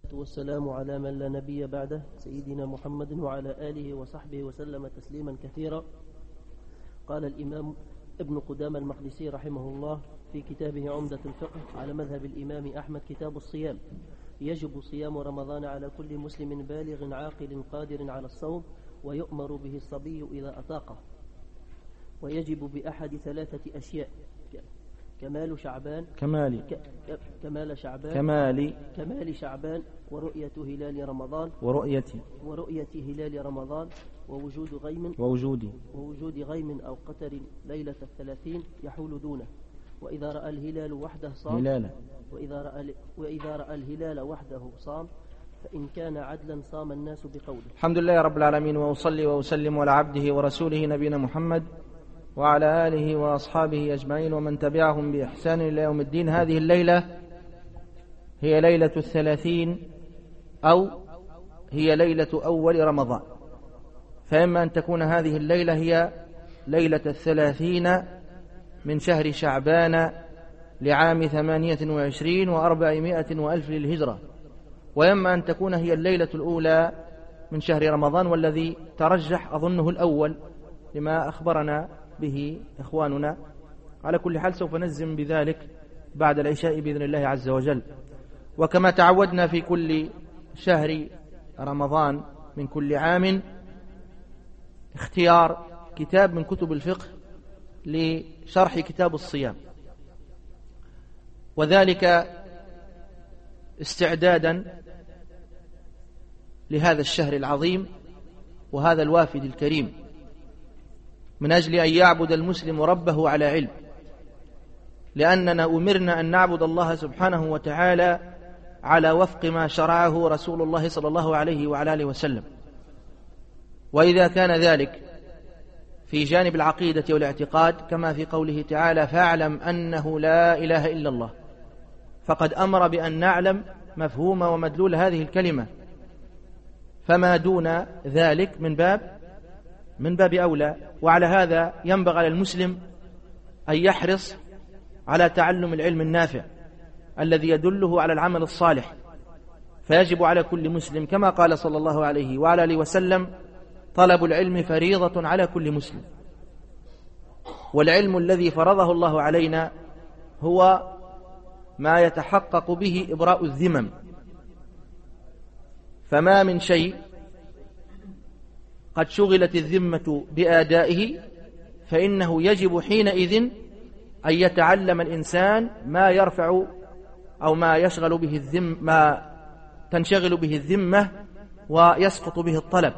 والسلام على من لا نبي بعده سيدنا محمد وعلى آله وصحبه وسلم تسليما كثيرا. قال الإمام ابن قدامة المقدسي رحمه الله في كتابه عمدة الفقه على مذهب الإمام أحمد كتاب الصيام: يجب صيام رمضان على كل مسلم بالغ عاقل قادر على الصوم، ويؤمر به الصبي إذا أطاقه، ويجب بأحد ثلاثة أشياء: كمال شعبان ورؤية هلال رمضان ووجود غيم أو قتر ليلة 30 يحول دونه، وإذا رأى الهلال وحده صام وإذا رأى الهلال وحده صام، فإن كان عدلا صام الناس بقوله. الحمد لله رب العالمين، وأصلي وأسلم على عبده ورسوله نبينا محمد وعلى آله وأصحابه أجمعين ومن تبعهم بإحسان إلى يوم الدين. هذه الليلة هي ليلة 30 أو هي ليلة أول رمضان، فإما أن تكون هذه الليلة هي ليلة 30 من شهر شعبان لعام 28 و400 وألف للهجرة، وإما أن تكون هي الليلة الأولى من شهر رمضان، والذي ترجح أظنه الأول لما أخبرنا به إخواننا. على كل حال سوف نجزم بذلك بعد العشاء بإذن الله عز وجل. وكما تعودنا في كل شهر رمضان من كل عام اختيار كتاب من كتب الفقه لشرح كتاب الصيام، وذلك استعدادا لهذا الشهر العظيم وهذا الوافد الكريم، من أجل أن يعبد المسلم ربه على علم، لأننا أمرنا أن نعبد الله سبحانه وتعالى على وفق ما شرعه رسول الله صلى الله عليه وعلى آله وسلم. وإذا كان ذلك في جانب العقيدة والاعتقاد كما في قوله تعالى: فاعلم أنه لا إله إلا الله، فقد أمر بأن نعلم مفهوم ومدلول هذه الكلمة، فما دون ذلك من باب أولى. وعلى هذا ينبغي على المسلم أن يحرص على تعلم العلم النافع الذي يدله على العمل الصالح، فيجب على كل مسلم كما قال صلى الله عليه وعلى آله وسلم: طلب العلم فريضة على كل مسلم. والعلم الذي فرضه الله علينا هو ما يتحقق به إبراء الذمم، فما من شيء قد شغلت الذمة بآدائه فإنه يجب حينئذ أن يتعلم الإنسان ما يرفع أو ما يشغل به الذمة، ما تنشغل به الذمة ويسقط به الطلب.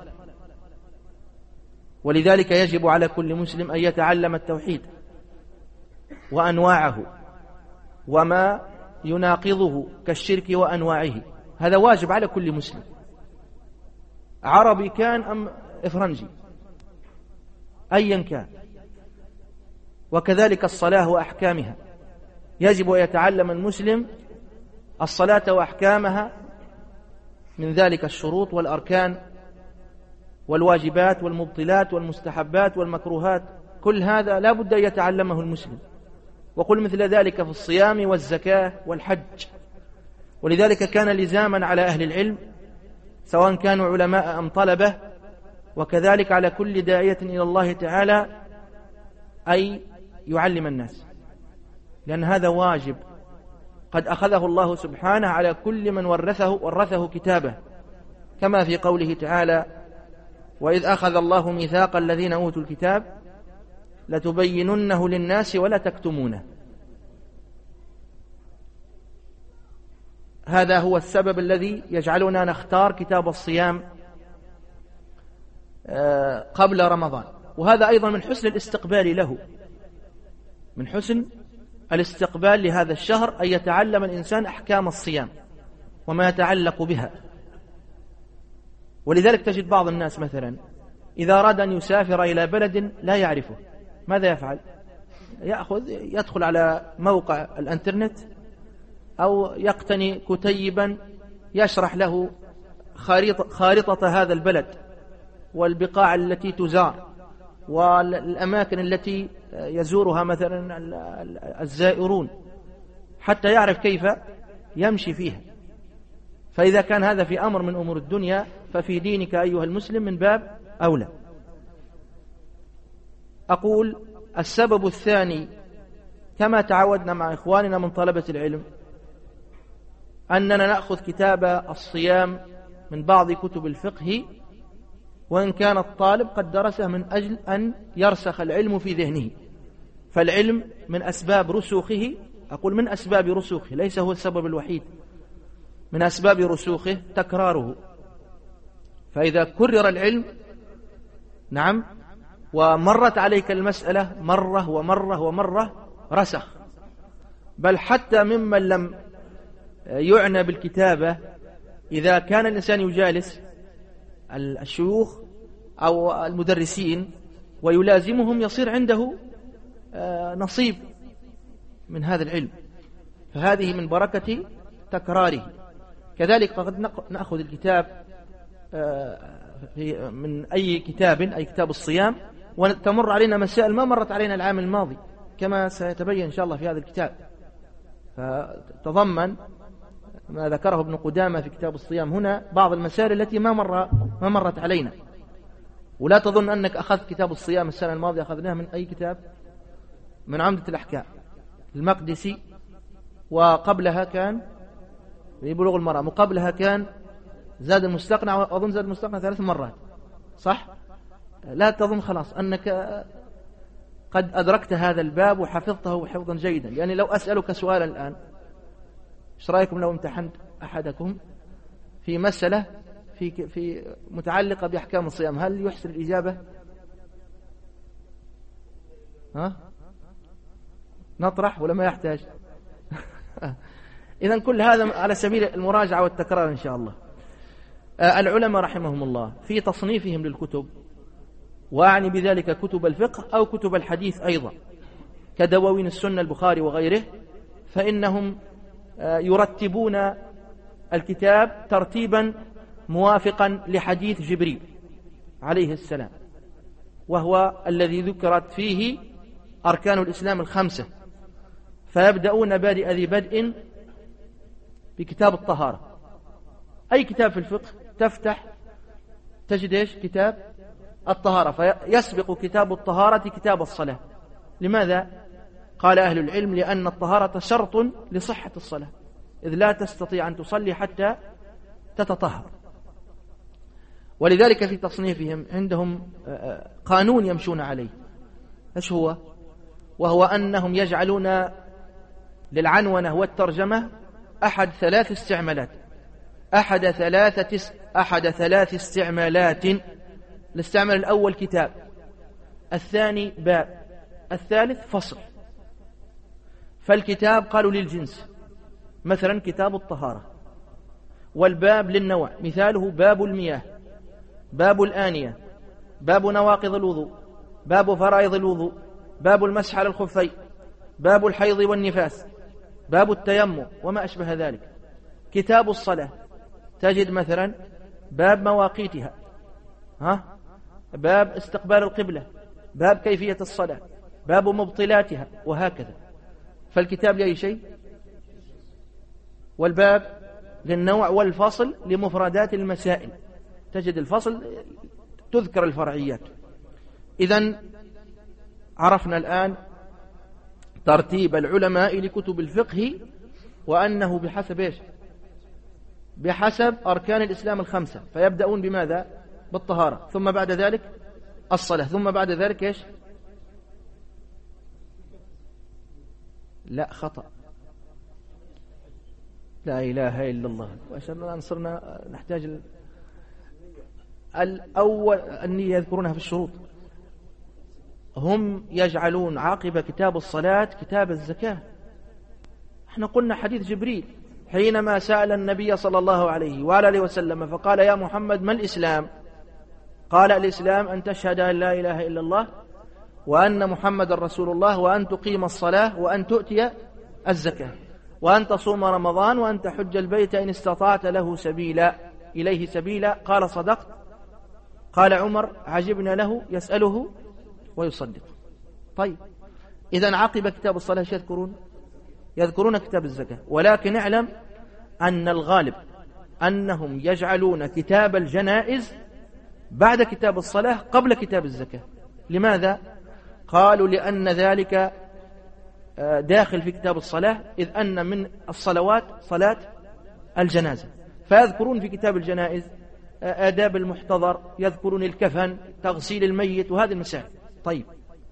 ولذلك يجب على كل مسلم أن يتعلم التوحيد وأنواعه وما يناقضه كالشرك وأنواعه، هذا واجب على كل مسلم، عربي كان أم إفرنجي أيا كان. وكذلك الصلاة وأحكامها، يجب أن يتعلم المسلم الصلاة وأحكامها، من ذلك الشروط والأركان والواجبات والمبطلات والمستحبات والمكروهات، كل هذا لا بد أن يتعلمه المسلم. وقل مثل ذلك في الصيام والزكاة والحج. ولذلك كان لزاما على أهل العلم سواء كانوا علماء أم طلبة، وكذلك على كل داعية إلى الله تعالى أي يعلم الناس، لأن هذا واجب قد أخذه الله سبحانه على كل من ورثه كتابه، كما في قوله تعالى: وإذ أخذ الله ميثاق الذين أوتوا الكتاب لتبيننه للناس ولا تكتمونه. هذا هو السبب الذي يجعلنا نختار كتاب الصيام قبل رمضان. وهذا أيضا من حسن الاستقبال له، من حسن الاستقبال لهذا الشهر أن يتعلم الإنسان أحكام الصيام وما يتعلق بها. ولذلك تجد بعض الناس مثلا إذا أراد أن يسافر إلى بلد لا يعرفه ماذا يفعل؟ يدخل على موقع الانترنت أو يقتني كتيبا يشرح له خارطة هذا البلد والبقاع التي تزار والأماكن التي يزورها مثلا الزائرون، حتى يعرف كيف يمشي فيها. فإذا كان هذا في أمر من أمور الدنيا ففي دينك أيها المسلم من باب أولى. أقول السبب الثاني كما تعودنا مع إخواننا من طلبة العلم أننا نأخذ كتاب الصيام من بعض كتب الفقه، وإن كان الطالب قد درسه من أجل أن يرسخ العلم في ذهنه، فالعلم من أسباب رسوخه، أقول من أسباب رسوخه ليس هو السبب الوحيد، من أسباب رسوخه تكراره. فإذا كرر العلم نعم ومرت عليك المسألة مرة ومرة ومرة رسخ. بل حتى ممن لم يعنى بالكتابة إذا كان الإنسان يجالس الشيوخ أو المدرسين ويلازمهم يصير عنده نصيب من هذا العلم، فهذه من بركة تكراره. كذلك قد نأخذ الكتاب من أي كتاب، أي كتاب الصيام، وتمر علينا مسائل ما مرت علينا العام الماضي كما سيتبين إن شاء الله في هذا الكتاب، فتضمن ما ذكره ابن قدامة في كتاب الصيام هنا بعض المسائل التي ما مرت علينا. ولا تظن أنك أخذت كتاب الصيام السنة الماضية، أخذناه من أي كتاب؟ من عمدة الأحكام المقدسي، وقبلها كان في بلوغ المرأة، وقبلها كان زاد المستقنع، أظن زاد المستقنع 3 مرات صح؟ لا تظن خلاص أنك قد أدركت هذا الباب وحفظته حفظا جيدا، يعني لو أسألك سؤالا الآن، إيش رأيكم لو امتحنت أحدكم في مسألة في متعلقة بأحكام الصيام، هل يحسن الإجابة؟ ها؟ نطرح ولا ما يحتاج؟ إذن كل هذا على سبيل المراجعة والتكرار إن شاء الله. العلماء رحمهم الله في تصنيفهم للكتب، وأعني بذلك كتب الفقه أو كتب الحديث أيضا كدواوين السنة البخاري وغيره، فإنهم يرتبون الكتاب ترتيبا موافقا لحديث جبريل عليه السلام، وهو الذي ذكرت فيه أركان الإسلام 5، فيبدأون بادئ ذي بدء بكتاب الطهارة. أي كتاب في الفقه تفتح تجد إيش؟ كتاب الطهارة، فيسبق كتاب الطهارة كتاب الصلاة. لماذا؟ قال أهل العلم لأن الطهارة شرط لصحة الصلاة، إذ لا تستطيع أن تصلي حتى تتطهر. ولذلك في تصنيفهم عندهم قانون يمشون عليه، إيش هو؟ وهو أنهم يجعلون للعنونة والترجمة أحد 3 استعمالات، أحد ثلاث استعمالات. الاستعمال الأول كتاب، الثاني باب، الثالث فصل. فالكتاب قالوا للجنس، مثلا كتاب الطهارة، والباب للنوع، مثاله باب المياه، باب الآنية، باب نواقض الوضوء، باب فرائض الوضوء، باب المسح على الخفين، باب الحيض والنفاس، باب التيمم وما أشبه ذلك. كتاب الصلاة تجد مثلا باب مواقيتها، باب استقبال القبلة، باب كيفية الصلاة، باب مبطلاتها، وهكذا. فالكتاب لأي شيء، والباب للنوع، والفصل لمفردات المسائل، تجد الفصل تذكر الفرعيات. إذن عرفنا الآن ترتيب العلماء لكتب الفقه، وأنه بحسب إيش؟ بحسب أركان الإسلام 5، فيبدأون بماذا؟ بالطهارة، ثم بعد ذلك الصلاة، ثم بعد ذلك إيش؟ لا، خطأ، لا إله إلا الله. وعشان صرنا نحتاج الأول النية يذكرونها في الشروط. هم يجعلون عاقب كتاب الصلاة كتاب الزكاة. احنا قلنا حديث جبريل حينما سأل النبي صلى الله عليه وآله وسلم فقال يا محمد ما الإسلام؟ قال الإسلام أن تشهد أن لا إله إلا الله وأن محمد رسول الله، وأن تقيم الصلاة، وأن تؤتي الزكاة، وأن تصوم رمضان، وأن تحج البيت إن استطعت له سبيلا إليه سبيلا. قال صدقت. قال عمر عجبنا له يسأله ويصدق. طيب، إذن عقب كتاب الصلاة يذكرون كتاب الزكاة. ولكن اعلم أن الغالب أنهم يجعلون كتاب الجنائز بعد كتاب الصلاة قبل كتاب الزكاة. لماذا؟ قالوا لأن ذلك داخل في كتاب الصلاة، إذ أن من الصلوات صلاة الجنازة، فيذكرون في كتاب الجنائز آداب المحتضر، يذكرون الكفن، تغسيل الميت، وهذه المسائل. طيب،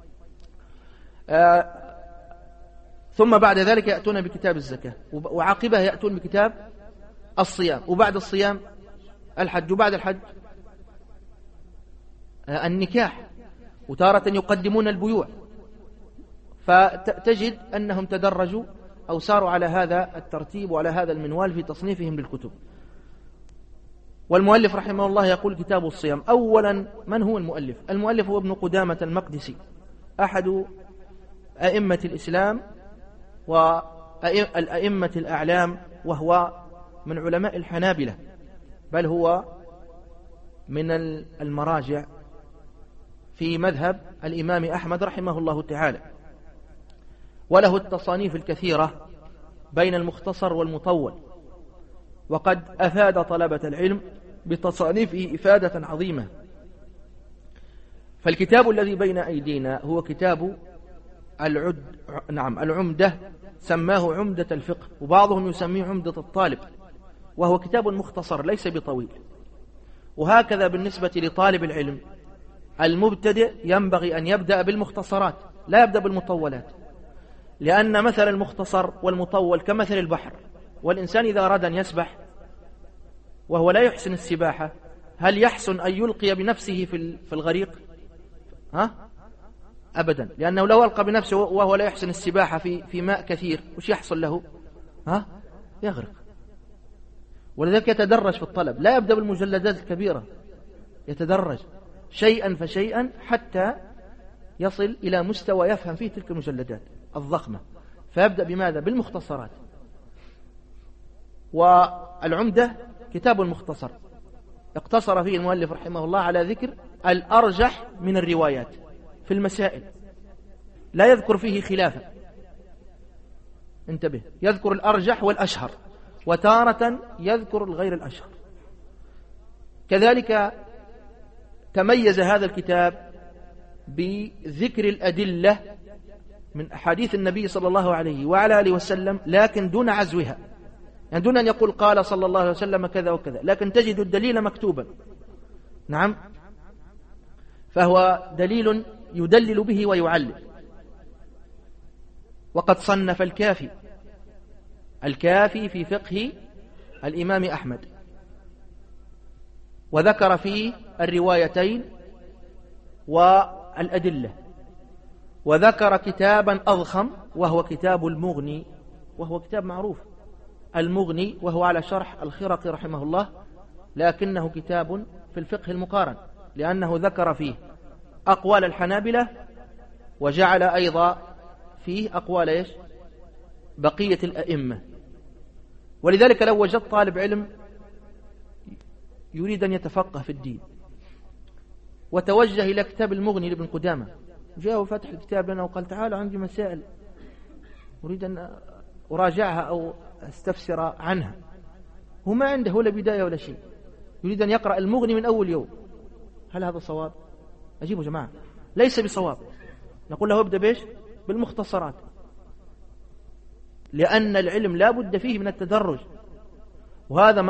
ثم بعد ذلك يأتون بكتاب الزكاة، وعقبها يأتون بكتاب الصيام، وبعد الصيام الحج، وبعد الحج النكاح، وتارة يقدمون البيوع. فتجد أنهم تدرجوا أو ساروا على هذا الترتيب وعلى هذا المنوال في تصنيفهم للكتب. والمؤلف رحمه الله يقول كتاب الصيام. أولا، من هو المؤلف؟ المؤلف هو ابن قدامة المقدسي، أحد أئمة الإسلام والأئمة الأعلام، وهو من علماء الحنابلة، بل هو من المراجع في مذهب الإمام أحمد رحمه الله تعالى، وله التصانيف الكثيرة بين المختصر والمطول، وقد أفاد طلبة العلم بتصانيفه إفادة عظيمة. فالكتاب الذي بين أيدينا هو كتاب العمدة، سماه عمدة الفقه، وبعضهم يسميه عمدة الطالب، وهو كتاب مختصر ليس بطويل. وهكذا بالنسبة لطالب العلم المبتدئ ينبغي أن يبدأ بالمختصرات، لا يبدأ بالمطولات، لأن مثل المختصر والمطول كمثل البحر، والإنسان إذا أراد أن يسبح وهو لا يحسن السباحة، هل يحسن أن يلقي بنفسه في الغريق؟ أبدا، لأنه لو ألقى بنفسه وهو لا يحسن السباحة في ماء كثير، وش يحصل له؟ يغرق. ولذلك يتدرج في الطلب، لا يبدأ بالمجلدات الكبيرة، يتدرج شيئا فشيئا حتى يصل إلى مستوى يفهم فيه تلك المجلدات الضخمة، فيبدأ بماذا؟ بالمختصرات. والعمدة كتاب مختصر اقتصر فيه المؤلف رحمه الله على ذكر الأرجح من الروايات في المسائل، لا يذكر فيه خلافا، انتبه، يذكر الأرجح والأشهر، وتارة يذكر الغير الأشهر. كذلك تميز هذا الكتاب بذكر الأدلة من أحاديث النبي صلى الله عليه وعلى آله وسلم، لكن دون عزوها، يعني دون أن يقول قال صلى الله عليه وسلم كذا وكذا، لكن تجد الدليل مكتوبا. نعم، فهو دليل يدلل به ويعلل. وقد صنف الكافي في فقه الإمام أحمد، وذكر فيه الروايتين والأدلة، وذكر كتابا أضخم وهو كتاب المغني، وهو كتاب معروف المغني، وهو على شرح الخرقي رحمه الله، لكنه كتاب في الفقه المقارن، لأنه ذكر فيه أقوال الحنابلة، وجعل أيضا فيه أقوال بقية الأئمة. ولذلك لو وجدت طالب علم يريد أن يتفقه في الدين وتوجه إلى كتاب المغني لابن قدامة، جاء وفتح الكتاب لنا وقال تعالى عندي مسائل أريد أن أراجعها أو أستفسر عنها، هو ما عنده ولا بداية ولا شيء، يريد أن يقرأ المغني من أول يوم، هل هذا صواب؟ أجيبوا جماعة، ليس بصواب. نقول له ابدأ بيش؟ بالمختصرات، لأن العلم لا بد فيه من التدرج، وهذا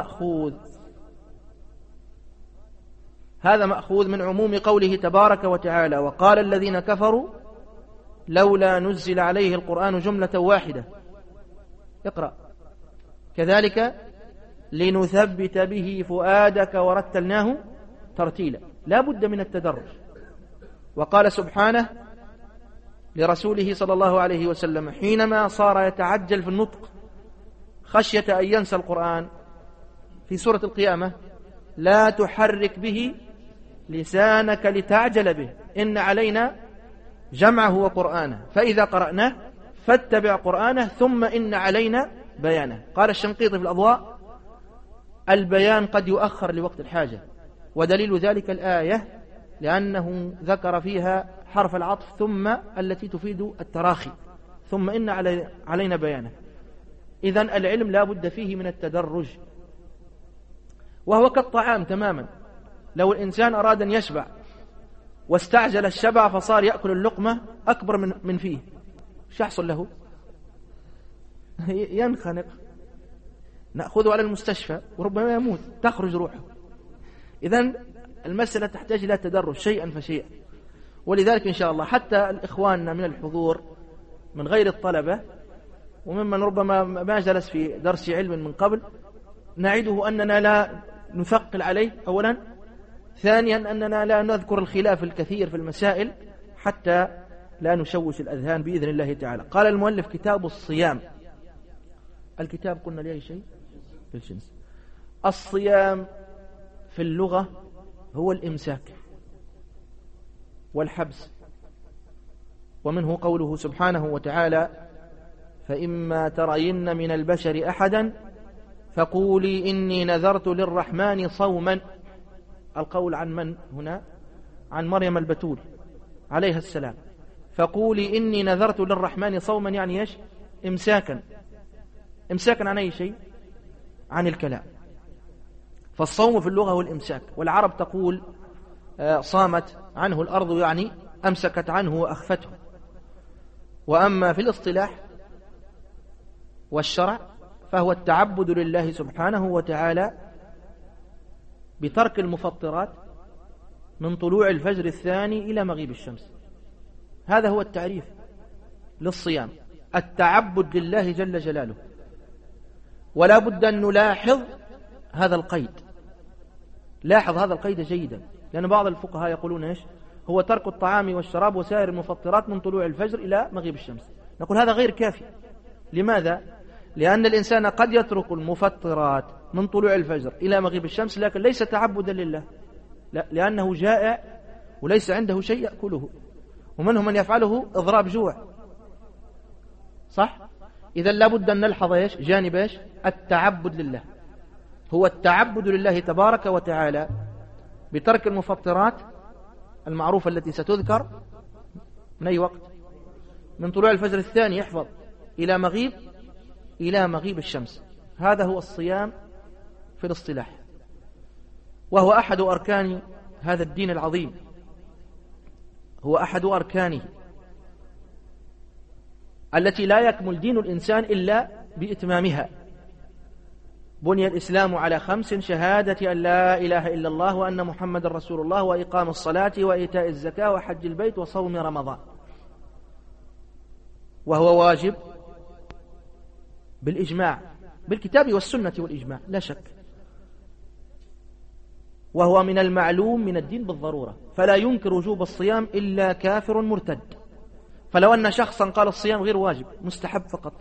مأخوذ من عموم قوله تبارك وتعالى: وقال الذين كفروا لولا نزل عليه القرآن جملة واحدة. اقرأ. كذلك لنثبت به فؤادك ورتلناه ترتيلا، لا بد من التدرج. وقال سبحانه لرسوله صلى الله عليه وسلم حينما صار يتعجل في النطق خشية أن ينسى القرآن في سورة القيامة: لا تحرك به لسانك لتعجل به إن علينا جمعه وقرآنه فإذا قرأناه فاتبع قرآنه ثم إن علينا بيانه. قال الشنقيطي في الأضواء: البيان قد يؤخر لوقت الحاجة، ودليل ذلك الآية لأنه ذكر فيها حرف العطف ثم التي تفيد التراخي، ثم إن علينا بيانه. إذن العلم لا بد فيه من التدرج، وهو كالطعام تماما. لو الإنسان أراد أن يشبع واستعجل الشبع فصار يأكل اللقمة أكبر من فيه، ايش يحصل له؟ ينخنق، نأخذه على المستشفى وربما يموت، تخرج روحه. إذن المسألة تحتاج إلى تدرج شيئا فشيئا. ولذلك إن شاء الله حتى الإخواننا من الحضور من غير الطلبة وممن ربما ما جلس في درس علم من قبل، نعده أننا لا نثقل عليه أولا، ثانيا أننا لا نذكر الخلاف الكثير في المسائل حتى لا نشوش الأذهان بإذن الله تعالى. قال المؤلف كتاب الصيام. الكتاب قلنا ليه شيء بالجنس. الصيام في اللغة هو الإمساك والحبس، ومنه قوله سبحانه وتعالى: فإما ترين من البشر أحدا فقولي إني نذرت للرحمن صوما. القول عن من هنا؟ عن مريم البتول عليها السلام. فقولي إني نذرت للرحمن صوما يعني إيش؟ إمساكا. إمساكا عن أي شيء؟ عن الكلام. فالصوم في اللغة هو الإمساك، والعرب تقول صامت عنه الأرض يعني أمسكت عنه وأخفته. وأما في الاصطلاح والشرع فهو التعبد لله سبحانه وتعالى بترك المفطرات من طلوع الفجر الثاني إلى مغيب الشمس. هذا هو التعريف للصيام، التعبد لله جل جلاله. ولا بد أن نلاحظ هذا القيد، لاحظ هذا القيد جيدا، لأن بعض الفقهاء يقولون إيش؟ هو ترك الطعام والشراب وسائر المفطرات من طلوع الفجر إلى مغيب الشمس. نقول هذا غير كافي. لماذا؟ لأن الإنسان قد يترك المفطرات من طلوع الفجر إلى مغيب الشمس لكن ليس تعبدا لله، لا، لأنه جائع وليس عنده شيء يأكله، ومنهم من يفعله إضراب جوع، صح؟ إذا لابد أن نلحظ إيش؟ جانب إيش؟ التعبد لله. هو التعبد لله تبارك وتعالى بترك المفطرات المعروفة التي ستذكر من أي وقت؟ من طلوع الفجر الثاني يحفظ إلى مغيب الشمس. هذا هو الصيام في الاصطلاح، وهو أحد أركان هذا الدين العظيم، هو أحد أركانه التي لا يكمل دين الإنسان إلا بإتمامها. بني الإسلام على 5: شهادة أن لا إله إلا الله وأن محمد رسول الله وإقام الصلاة وإيتاء الزكاة وحج البيت وصوم رمضان. وهو واجب بالإجماع، بالكتاب والسنة والإجماع لا شك، وهو من المعلوم من الدين بالضرورة، فلا ينكر وجوب الصيام إلا كافر مرتد. فلو أن شخصا قال الصيام غير واجب مستحب فقط،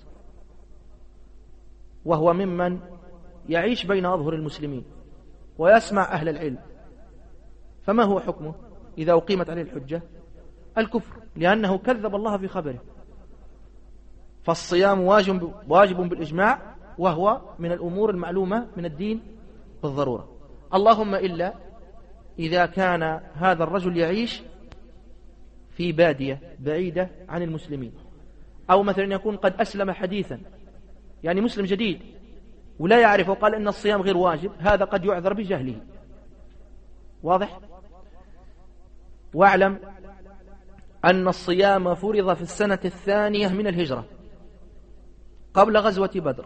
وهو ممن يعيش بين أظهر المسلمين ويسمع أهل العلم، فما هو حكمه إذا أقيمت عليه الحجة؟ الكفر، لأنه كذب الله في خبره. فالصيام واجب بالإجماع، وهو من الأمور المعلومة من الدين بالضرورة، اللهم إلا إذا كان هذا الرجل يعيش في بادية بعيدة عن المسلمين، أو مثلا يكون قد أسلم حديثا، يعني مسلم جديد ولا يعرف وقال إن الصيام غير واجب، هذا قد يعذر بجهله. واضح؟ واعلم أن الصيام فرض في السنة 2 من الهجرة قبل غزوة بدر.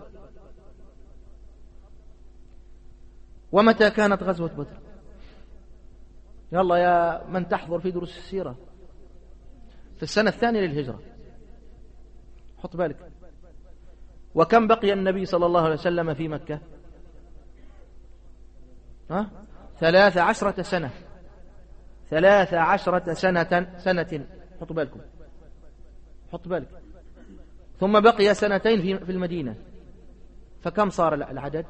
ومتى كانت غزوة بدر؟ يلا يا من تحضر في دروس السيرة، في السنة 2 للهجرة، حط بالك. وكم بقي النبي صلى الله عليه وسلم في مكة؟ 13 سنة، 13 سنة، حط بالكم، حط بالك. ثم بقي 2 في المدينة، فكم صار العدد؟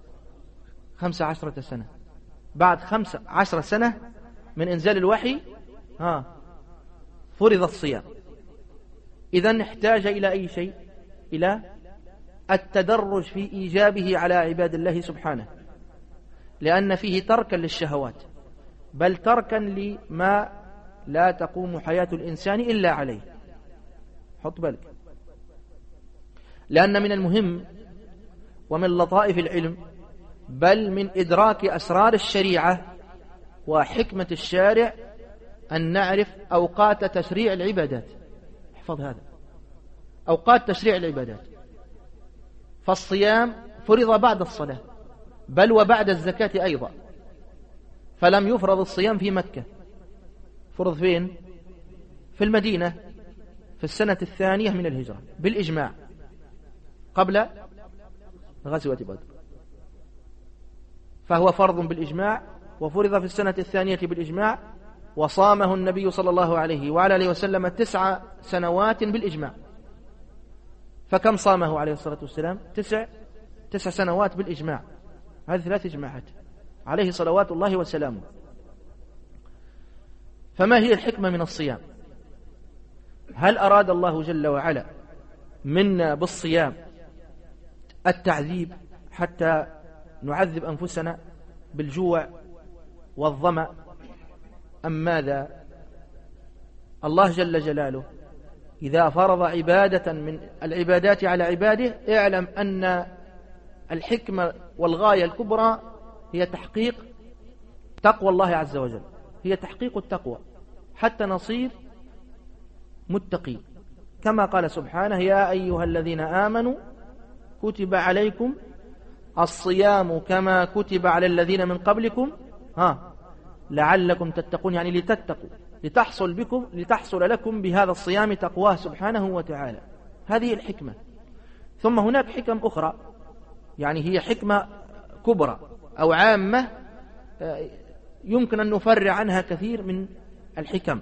15 سنة. بعد 15 سنة من إنزال الوحي فرض الصيام. إذن احتاج إلى أي شيء؟ إلى التدرج في إيجابه على عباد الله سبحانه، لأن فيه تركا للشهوات، بل تركا لما لا تقوم حياة الإنسان إلا عليه. حط بالك، لأن من المهم ومن لطائف العلم بل من إدراك أسرار الشريعة وحكمة الشارع أن نعرف أوقات تشريع العبادات. احفظ هذا، أوقات تشريع العبادات. فالصيام فرض بعد الصلاة، بل وبعد الزكاة أيضا، فلم يفرض الصيام في مكة، فرض فين؟ في المدينة في السنة الثانية من الهجرة بالإجماع قبل غزوة بدر، فهو فرض بالإجماع وفرض في السنة الثانية بالإجماع، وصامه النبي صلى الله عليه وعلى آله وسلم 9 سنوات بالإجماع. فكم صامه عليه الصلاة والسلام؟ 9 سنوات بالإجماع. هذه 3 إجماعات عليه صلوات الله وسلامه. فما هي الحكمة من الصيام؟ هل أراد الله جل وعلا منا بالصيام التعذيب حتى نعذب أنفسنا بالجوع والظمأ، أم ماذا؟ الله جل جلاله إذا فرض عبادة من العبادات على عباده اعلم أن الحكمة والغاية الكبرى هي تحقيق تقوى الله عز وجل، هي تحقيق التقوى حتى نصير متقين، كما قال سبحانه: يا أيها الذين آمنوا كتب عليكم الصيام كما كتب على الذين من قبلكم لعلكم تتقون، يعني لتتقوا، لتحصل لكم بهذا الصيام تقواه سبحانه وتعالى. هذه الحكمة. ثم هناك حكم أخرى، يعني هي حكمة كبرى أو عامة يمكن أن نفرع عنها كثير من الحكم.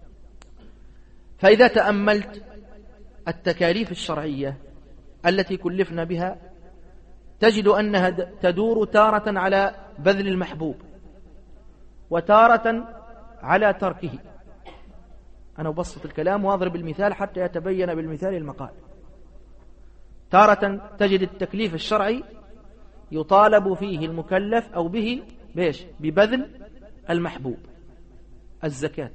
فإذا تأملت التكاليف الشرعية التي كلفنا بها تجد أنها تدور تارة على بذل المحبوب وتارة على تركه. أنا أبسط الكلام وأضرب المثال حتى يتبين بالمثال المقال. تارة تجد التكليف الشرعي يطالب فيه المكلف أو به ببذل المحبوب، الزكاة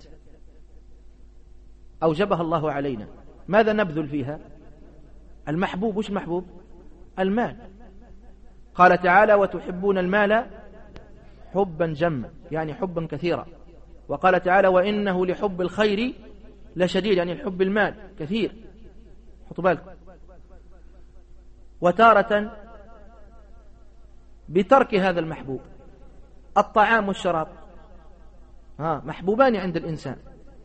أوجبها الله علينا. ماذا نبذل فيها؟ المحبوب. وش المحبوب؟ المال. قال تعالى: وتحبون المال حبا جما، يعني حبا كثيرا. وقال تعالى: وإنه لحب الخير لشديد، يعني الحب المال كثير. حطوا بالكم. وتارة بترك هذا المحبوب. الطعام والشراب محبوبان عند الإنسان،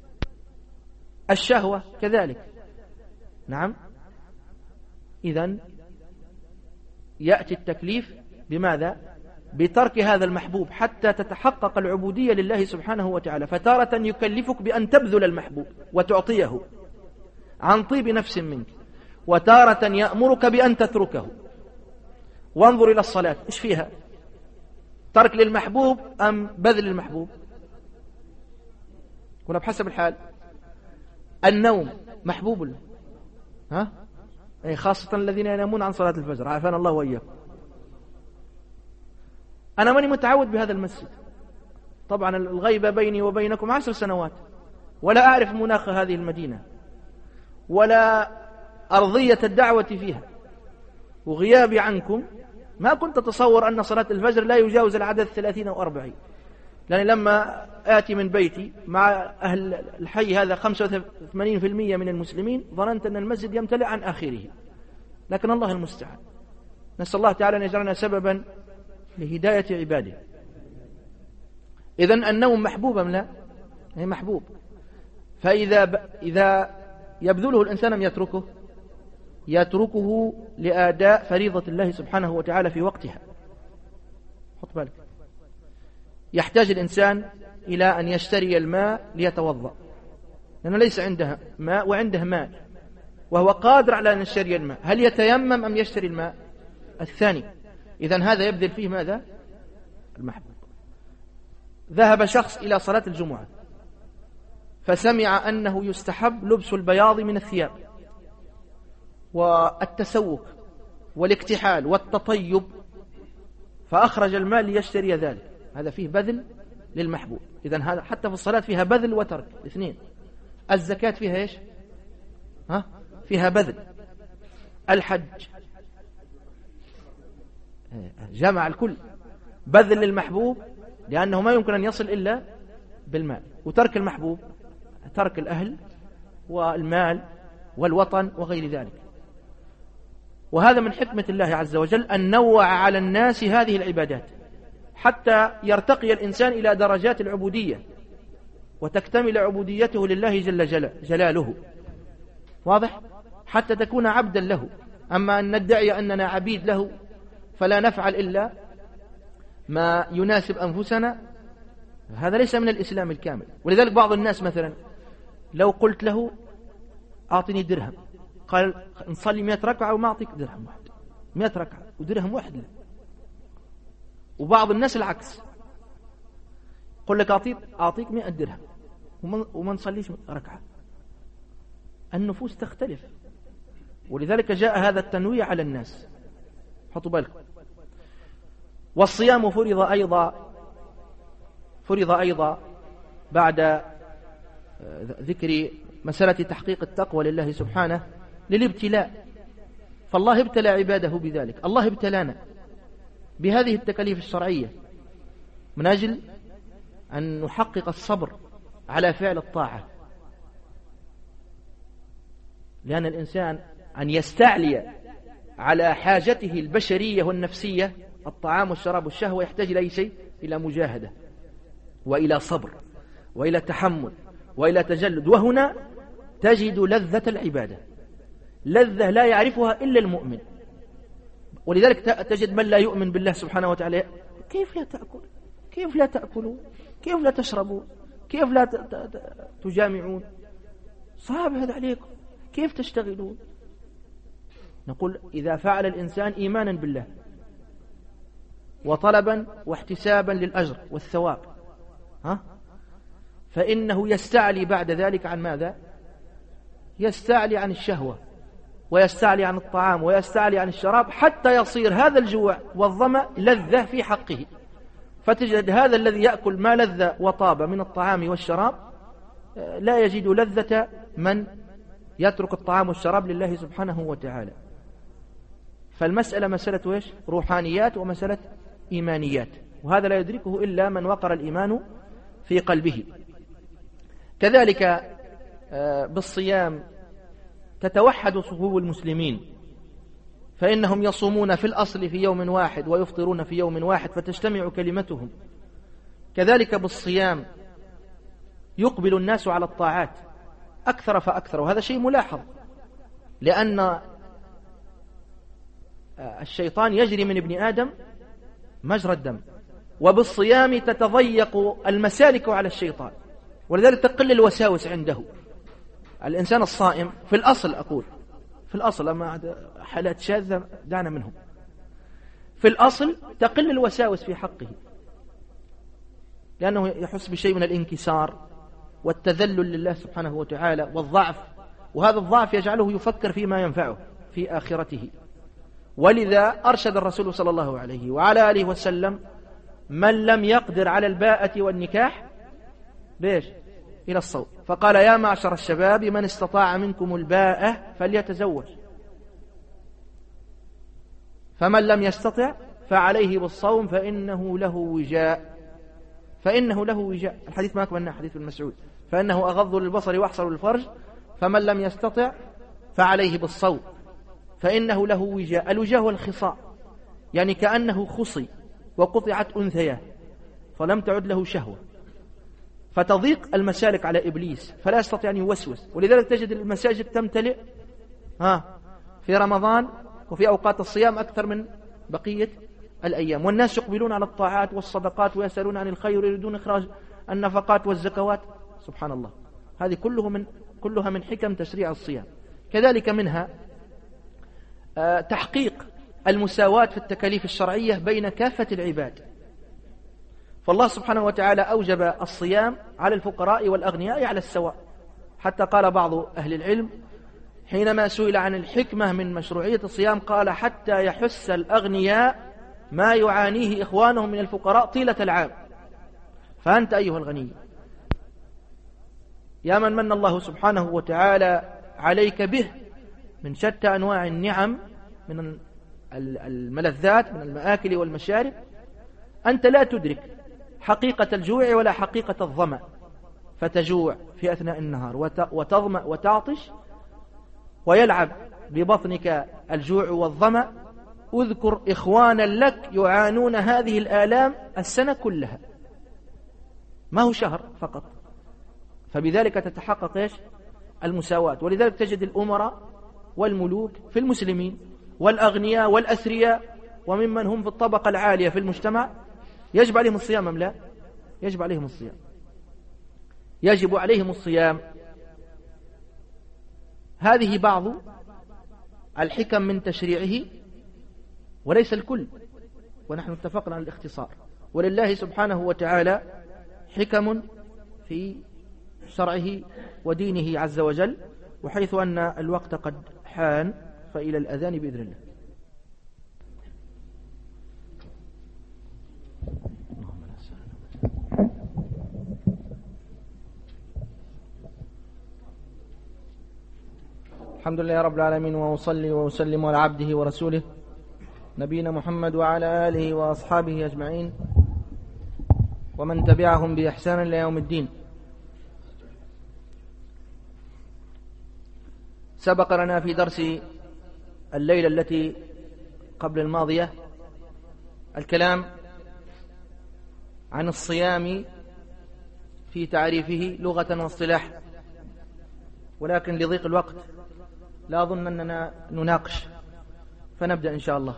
الشهوة كذلك. نعم. إذن يأتي التكليف بماذا؟ بترك هذا المحبوب حتى تتحقق العبودية لله سبحانه وتعالى. فتارة يكلفك بأن تبذل المحبوب وتعطيه عن طيب نفس منك، وتارة يأمرك بأن تتركه. وانظر إلى الصلاة، إيش فيها؟ ترك للمحبوب أم بذل المحبوب؟ كنا بحسب الحال. النوم محبوب خاصة الذين ينامون عن صلاة الفجر، عافانا الله وإياكم. أنا ماني متعود بهذا المسجد، طبعا الغيبة بيني وبينكم 10 سنوات، ولا أعرف مناخ هذه المدينة ولا أرضية الدعوة فيها، وغيابي عنكم ما كنت أتصور أن صلاة الفجر لا يجاوز العدد 30 أو 40. لأن لما آتي من بيتي مع أهل الحي هذا 85% من المسلمين ظننت أن المسجد يمتلئ عن آخره، لكن الله المستعان. نسأل الله تعالى أن يجعلنا سببا لهداية عباده. إذن النوم محبوب أم لا؟ محبوب. فإذا يبذله الإنسان أم يتركه لأداء فريضة الله سبحانه وتعالى في وقتها. حط بالك. يحتاج الإنسان إلى أن يشتري الماء ليتوضأ، لأنه ليس عنده ماء وعنده مال، وهو قادر على أن يشتري الماء. هل يتيمم أم يشتري الماء؟ الثاني. إذن هذا يبذل فيه ماذا؟ المحبوب. ذهب شخص إلى صلاة الجمعة فسمع أنه يستحب لبس البياض من الثياب والتسوق والاكتحال والتطيب، فأخرج المال ليشتري ذلك. هذا فيه بذل للمحبوب. إذن هذا حتى في الصلاة فيها بذل وترك، اثنين. الزكاة فيها إيش؟ فيها بذل. الحج جمع الكل، بذل للمحبوب لأنه ما يمكن أن يصل إلا بالمال، وترك المحبوب ترك الأهل والمال والوطن وغير ذلك. وهذا من حكمة الله عز وجل أن نوع على الناس هذه العبادات حتى يرتقي الإنسان إلى درجات العبودية وتكتمل عبوديته لله جل جلاله. واضح؟ حتى تكون عبدا له. أما أن ندعي أننا عبيد له فلا نفعل إلا ما يناسب أنفسنا، هذا ليس من الإسلام الكامل. ولذلك بعض الناس مثلا لو قلت له أعطني درهم، قال نصلي 100 ركعة وما أعطيك درهم واحد، 100 ركعة ودرهم واحد لا. وبعض الناس العكس، قل لك أعطيك 100 درهم وما نصليش ركعة. النفوس تختلف، ولذلك جاء هذا التنويع على الناس. حطوا بالكم. والصيام فرض أيضا بعد ذكر مسألة تحقيق التقوى لله سبحانه للابتلاء. فالله ابتلى عباده بذلك. الله ابتلانا بهذه التكاليف الشرعية من أجل أن نحقق الصبر على فعل الطاعة، لأن الإنسان أن يستعلي على حاجته البشرية والنفسية، الطعام والشراب والشهوة، يحتاج إلى أي شيء؟ إلى مجاهدة وإلى صبر وإلى تحمل وإلى تجلد. وهنا تجد لذة العبادة، لذة لا يعرفها إلا المؤمن. ولذلك تجد من لا يؤمن بالله سبحانه وتعالى كيف لا تأكل، كيف لا تأكلون، كيف لا تشربون، كيف لا تجامعون، صعب هذا عليكم، كيف تشتغلون. نقول إذا فعل الإنسان إيمانا بالله وطلبا واحتسابا للأجر والثواب فإنه يستعلي بعد ذلك عن ماذا؟ يستعلي عن الشهوة ويستعلي عن الطعام ويستعلي عن الشراب، حتى يصير هذا الجوع والظمأ لذة في حقه. فتجد هذا الذي يأكل ما لذ وطاب من الطعام والشراب لا يجد لذة من يترك الطعام والشراب لله سبحانه وتعالى. فالمسألة مسألة إيش؟ روحانيات ومسألة إيمانيات، وهذا لا يدركه إلا من وقر الإيمان في قلبه. كذلك بالصيام تتوحد صفوف المسلمين، فإنهم يصومون في الأصل في يوم واحد ويفطرون في يوم واحد فتجتمع كلمتهم. كذلك بالصيام يقبل الناس على الطاعات أكثر فأكثر، وهذا شيء ملاحظ، لأن الشيطان يجري من ابن آدم مجرى الدم، وبالصيام تتضيق المسالك على الشيطان، ولذلك تقل الوساوس عنده. الإنسان الصائم في الأصل، أقول في الأصل، أما حالات شاذة دعنا منهم، في الأصل تقل الوساوس في حقه، لأنه يحس بشيء من الانكسار والتذلل لله سبحانه وتعالى والضعف، وهذا الضعف يجعله يفكر فيما ينفعه في آخرته. ولذا أرشد الرسول صلى الله عليه وعلى آله وسلم من لم يقدر على الباءة والنكاح ليش؟ إلى الصوم، فقال يا معشر الشباب من استطاع منكم الباءة فليتزوج، فمن لم يستطع فعليه بالصوم فإنه له وجاء. فإنه له وجاء، الحديث ما كنا حديث المسعود، فإنه أغض للبصر وأحصر للفرج، فمن لم يستطع فعليه بالصوم فإنه له وجاء. الوجاء هو الخصاء، يعني كأنه خصي وقطعت أنثياه فلم تعد له شهوة، فتضيق المسالك على إبليس فلا يستطيع أن يوسوس. ولذلك تجد المساجد تمتلئ في رمضان وفي أوقات الصيام أكثر من بقية الأيام، والناس يقبلون على الطاعات والصدقات ويسألون عن الخير ويريدون إخراج النفقات والزكوات. سبحان الله، هذه كلها من حكم تشريع الصيام. كذلك منها تحقيق المساواة في التكاليف الشرعية بين كافة العباد، فالله سبحانه وتعالى أوجب الصيام على الفقراء والأغنياء على السواء، حتى قال بعض أهل العلم حينما سئل عن الحكمة من مشروعية الصيام قال حتى يحس الأغنياء ما يعانيه إخوانهم من الفقراء طيلة العام. فأنت أيها الغني يا من من الله سبحانه وتعالى عليك به من شتى أنواع النعم من الملذات من المآكل والمشارب، أنت لا تدرك حقيقة الجوع ولا حقيقة الظمأ، فتجوع في أثناء النهار وتظمأ وتعطش ويلعب ببطنك الجوع والظمأ. اذكر إخوانا لك يعانون هذه الآلام السنة كلها، ما هو شهر فقط. فبذلك تتحقق إيش؟ المساواة. ولذلك تجد الأمراء والملوك في المسلمين والأغنياء والأثرياء وممن هم في الطبقة العالية في المجتمع يجب عليهم الصيام أم لا؟ يجب عليهم الصيام، يجب عليهم الصيام. هذه بعض الحكم من تشريعه وليس الكل، ونحن اتفقنا على الاختصار. ولله سبحانه وتعالى حكم في شرعه ودينه عز وجل. وحيث أن الوقت قد حان فإلى الأذان بإذن الله. الحمد لله رب العالمين، وأصلي وأسلم على عبده ورسوله نبينا محمد وعلى آله وأصحابه أجمعين ومن تبعهم بإحسان إلى يوم الدين. سبق لنا في درس الليلة التي قبل الماضية الكلام عن الصيام في تعريفه لغة واصطلاح، ولكن لضيق الوقت لا أظن أننا نناقش، فنبدأ إن شاء الله.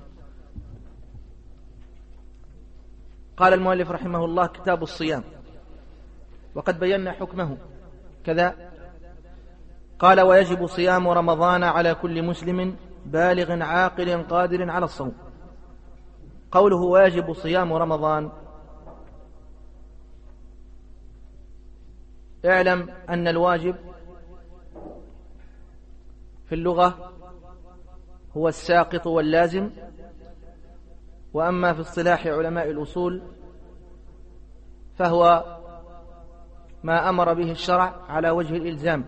قال المؤلف رحمه الله: كتاب الصيام، وقد بينا حكمه كذا. قال: ويجب صيام رمضان على كل مسلم بالغ عاقل قادر على الصوم. قوله ويجب صيام رمضان، اعلم أن الواجب في اللغة هو الساقط واللازم، وأما في اصطلاح علماء الأصول فهو ما أمر به الشرع على وجه الإلزام.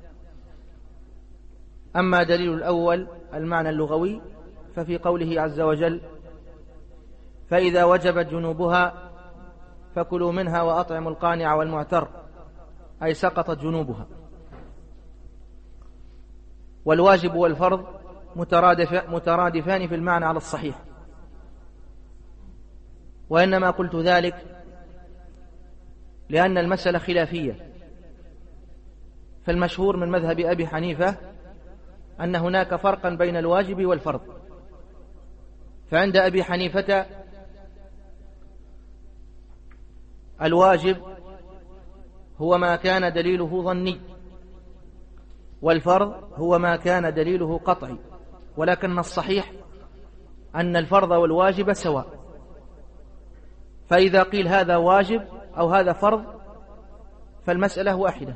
أما دليل الأول المعنى اللغوي ففي قوله عز وجل: فإذا وجبت جنوبها فكلوا منها وأطعموا القانع والمعتر، أي سقطت جنوبها. والواجب والفرض مترادفان في المعنى على الصحيح، وإنما قلت ذلك لأن المسألة خلافية. فالمشهور من مذهب أبي حنيفة أن هناك فرقا بين الواجب والفرض. فعند أبي حنيفة الواجب هو ما كان دليله ظني، والفرض هو ما كان دليله قطعي. ولكن الصحيح أن الفرض والواجب سواء، فإذا قيل هذا واجب أو هذا فرض فالمسألة واحدة.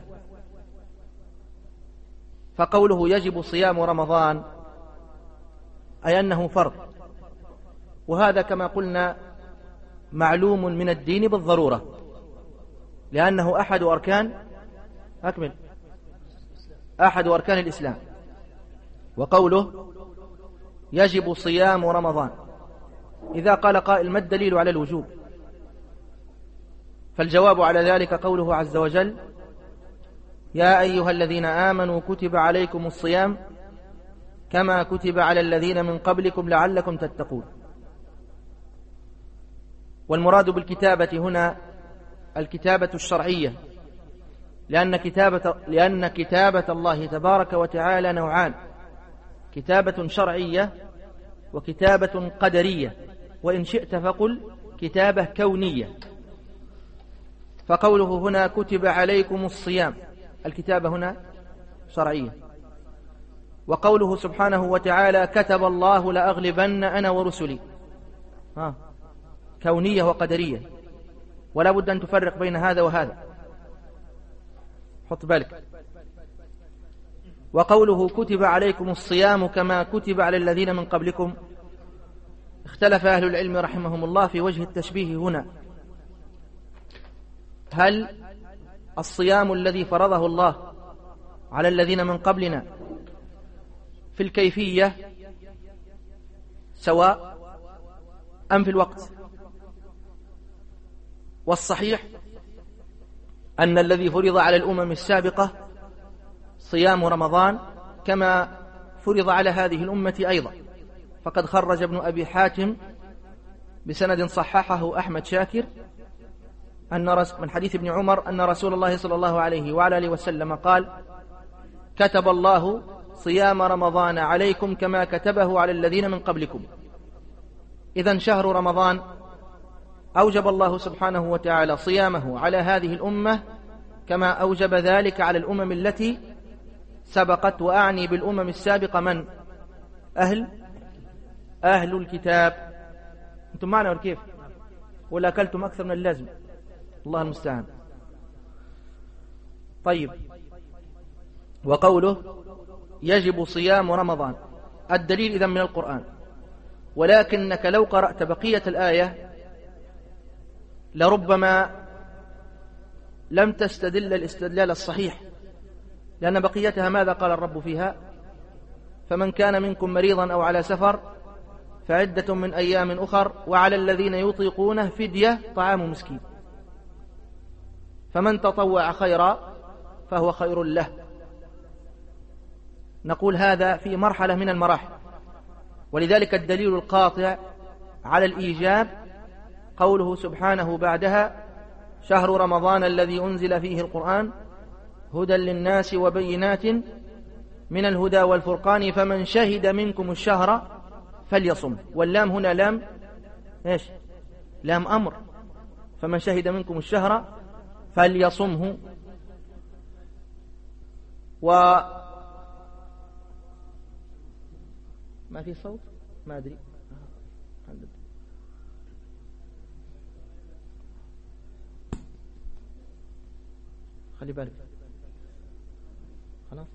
فقوله يجب صيام رمضان أي أنه فرض، وهذا كما قلنا معلوم من الدين بالضرورة، لأنه أحد أركان الإسلام. وقوله يجب صيام رمضان، إذا قال قائل ما الدليل على الوجوب؟ فالجواب على ذلك قوله عز وجل: يا أيها الذين آمنوا كتب عليكم الصيام كما كتب على الذين من قبلكم لعلكم تتقون. والمراد بالكتابة هنا الكتابة الشرعية، لأن كتابة الله تبارك وتعالى نوعان: كتابة شرعية وكتابة قدرية، وإن شئت فقل كتابة كونية. فقوله هنا كتب عليكم الصيام، الكتابة هنا شرعية. وقوله سبحانه وتعالى كتب الله لأغلبن أنا ورسلي، كونية وقدرية، ولا بد أن تفرق بين هذا وهذا، حط بالك. وقوله كتب عليكم الصيام كما كتب على الذين من قبلكم، اختلف أهل العلم رحمهم الله في وجه التشبيه هنا. هل الصيام الذي فرضه الله على الذين من قبلنا في الكيفية سواء أم في الوقت. والصحيح أن الذي فرض على الأمم السابقة صيام رمضان كما فرض على هذه الأمة أيضا، فقد خرج ابن أبي حاتم بسند صححه أحمد شاكر من حديث ابن عمر أن رسول الله صلى الله عليه وعلى آله وسلم قال: كتب الله صيام رمضان عليكم كما كتبه على الذين من قبلكم. إذن شهر رمضان أوجب الله سبحانه وتعالى صيامه على هذه الأمة كما أوجب ذلك على الأمم التي سبقت، وأعني بالأمم السابقة من؟ أهل الكتاب. أنتم معنا ولا كيف؟ ولا أكلتم أكثر من اللازم؟ الله المستعان. طيب، وقوله يجب صيام رمضان، الدليل إذن من القرآن، ولكنك لو قرأت بقية الآية لربما لم تستدل الاستدلال الصحيح، لأن بقيتها ماذا قال الرب فيها؟ فمن كان منكم مريضا أو على سفر فعدة من أيام أخر وعلى الذين يطيقونه فدية طعام مسكين، فمن تطوع خيرا فهو خير له. نقول هذا في مرحلة من المراحل، ولذلك الدليل القاطع على الإيجاب قوله سبحانه بعدها: شهر رمضان الذي أنزل فيه القرآن هدى للناس وبينات من الهدى والفرقان فمن شهد منكم الشهر فليصم. واللام هنا لام إيش؟ لام أمر، فمن شهد منكم الشهر فليصمه. ما في صوت؟ ما أدري، خلي بالك. خلاص،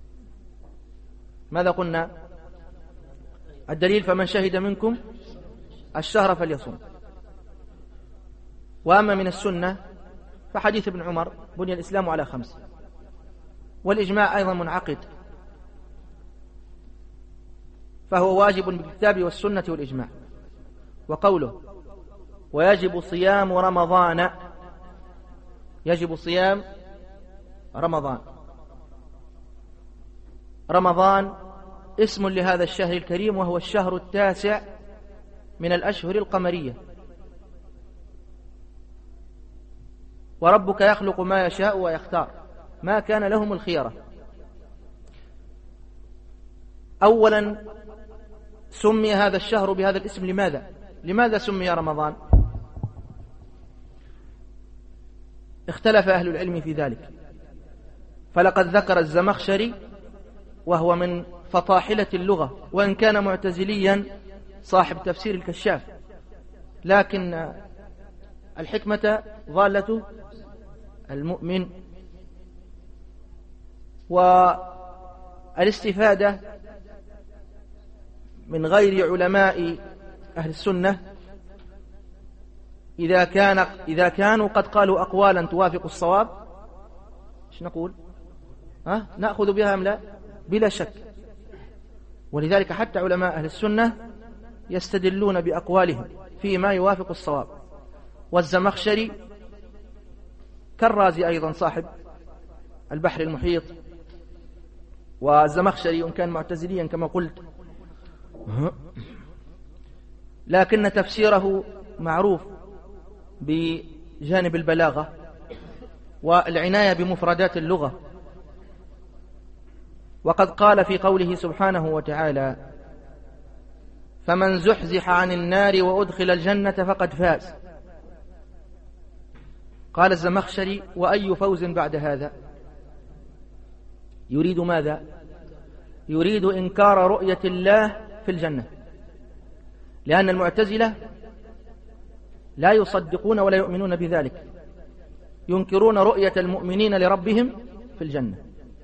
ماذا قلنا؟ الدليل فمن شهد منكم الشهر فليصم. وأما من السنة فحديث ابن عمر: بني الإسلام على 5، والإجماع أيضا منعقد، فهو واجب بالكتاب والسنة والإجماع. وقوله ويجب صيام رمضان، يجب صيام رمضان. رمضان اسم لهذا الشهر الكريم، وهو الشهر 9 من الأشهر القمرية. وربك يخلق ما يشاء ويختار، ما كان لهم الخيرة. أولا سمي هذا الشهر بهذا الاسم لماذا؟ لماذا سمي رمضان؟ اختلف أهل العلم في ذلك، فلقد ذكر الزمخشري وهو من فطاحلة اللغة، وإن كان معتزليا صاحب تفسير الكشاف، لكن الحكمة ضالة المؤمن، والاستفادة من غير علماء أهل السنة إذا كانوا قد قالوا أقوالا توافق الصواب، ايش نقول؟ نأخذ بها أم لا؟ بلا شك. ولذلك حتى علماء أهل السنة يستدلون بأقوالهم فيما يوافق الصواب. والزمخشري كالرازي أيضا صاحب البحر المحيط، والزمخشري إن كان معتزليا كما قلت، لكن تفسيره معروف بجانب البلاغة والعناية بمفردات اللغة. وقد قال في قوله سبحانه وتعالى: فمن زحزح عن النار وأدخل الجنة فقد فاز. قال الزمخشري: وأي فوز بعد هذا؟ يريد ماذا؟ يريد إنكار رؤية الله في الجنة، لأن المعتزلة لا يصدقون ولا يؤمنون بذلك، ينكرون رؤية المؤمنين لربهم في الجنة.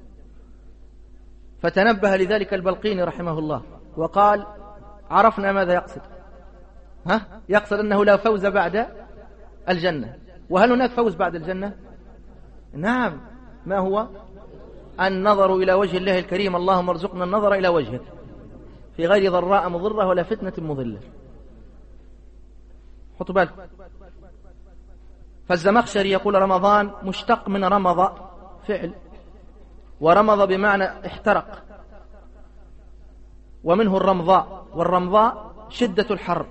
فتنبه لذلك البلقيني رحمه الله وقال: عرفنا ماذا يقصد. يقصد أنه لا فوز بعد الجنة. وهل هناك فوز بعد الجنة؟ نعم. ما هو؟ النظر إلى وجه الله الكريم، اللهم ارزقنا النظر إلى وجهك. في غير ضراء مضرة ولا فتنة مضلة. حطوا بالكم. فالزمخشري يقول رمضان مشتق من رمض فعل، ورمض بمعنى احترق، ومنه الرمضاء، والرمضاء شدة الحر.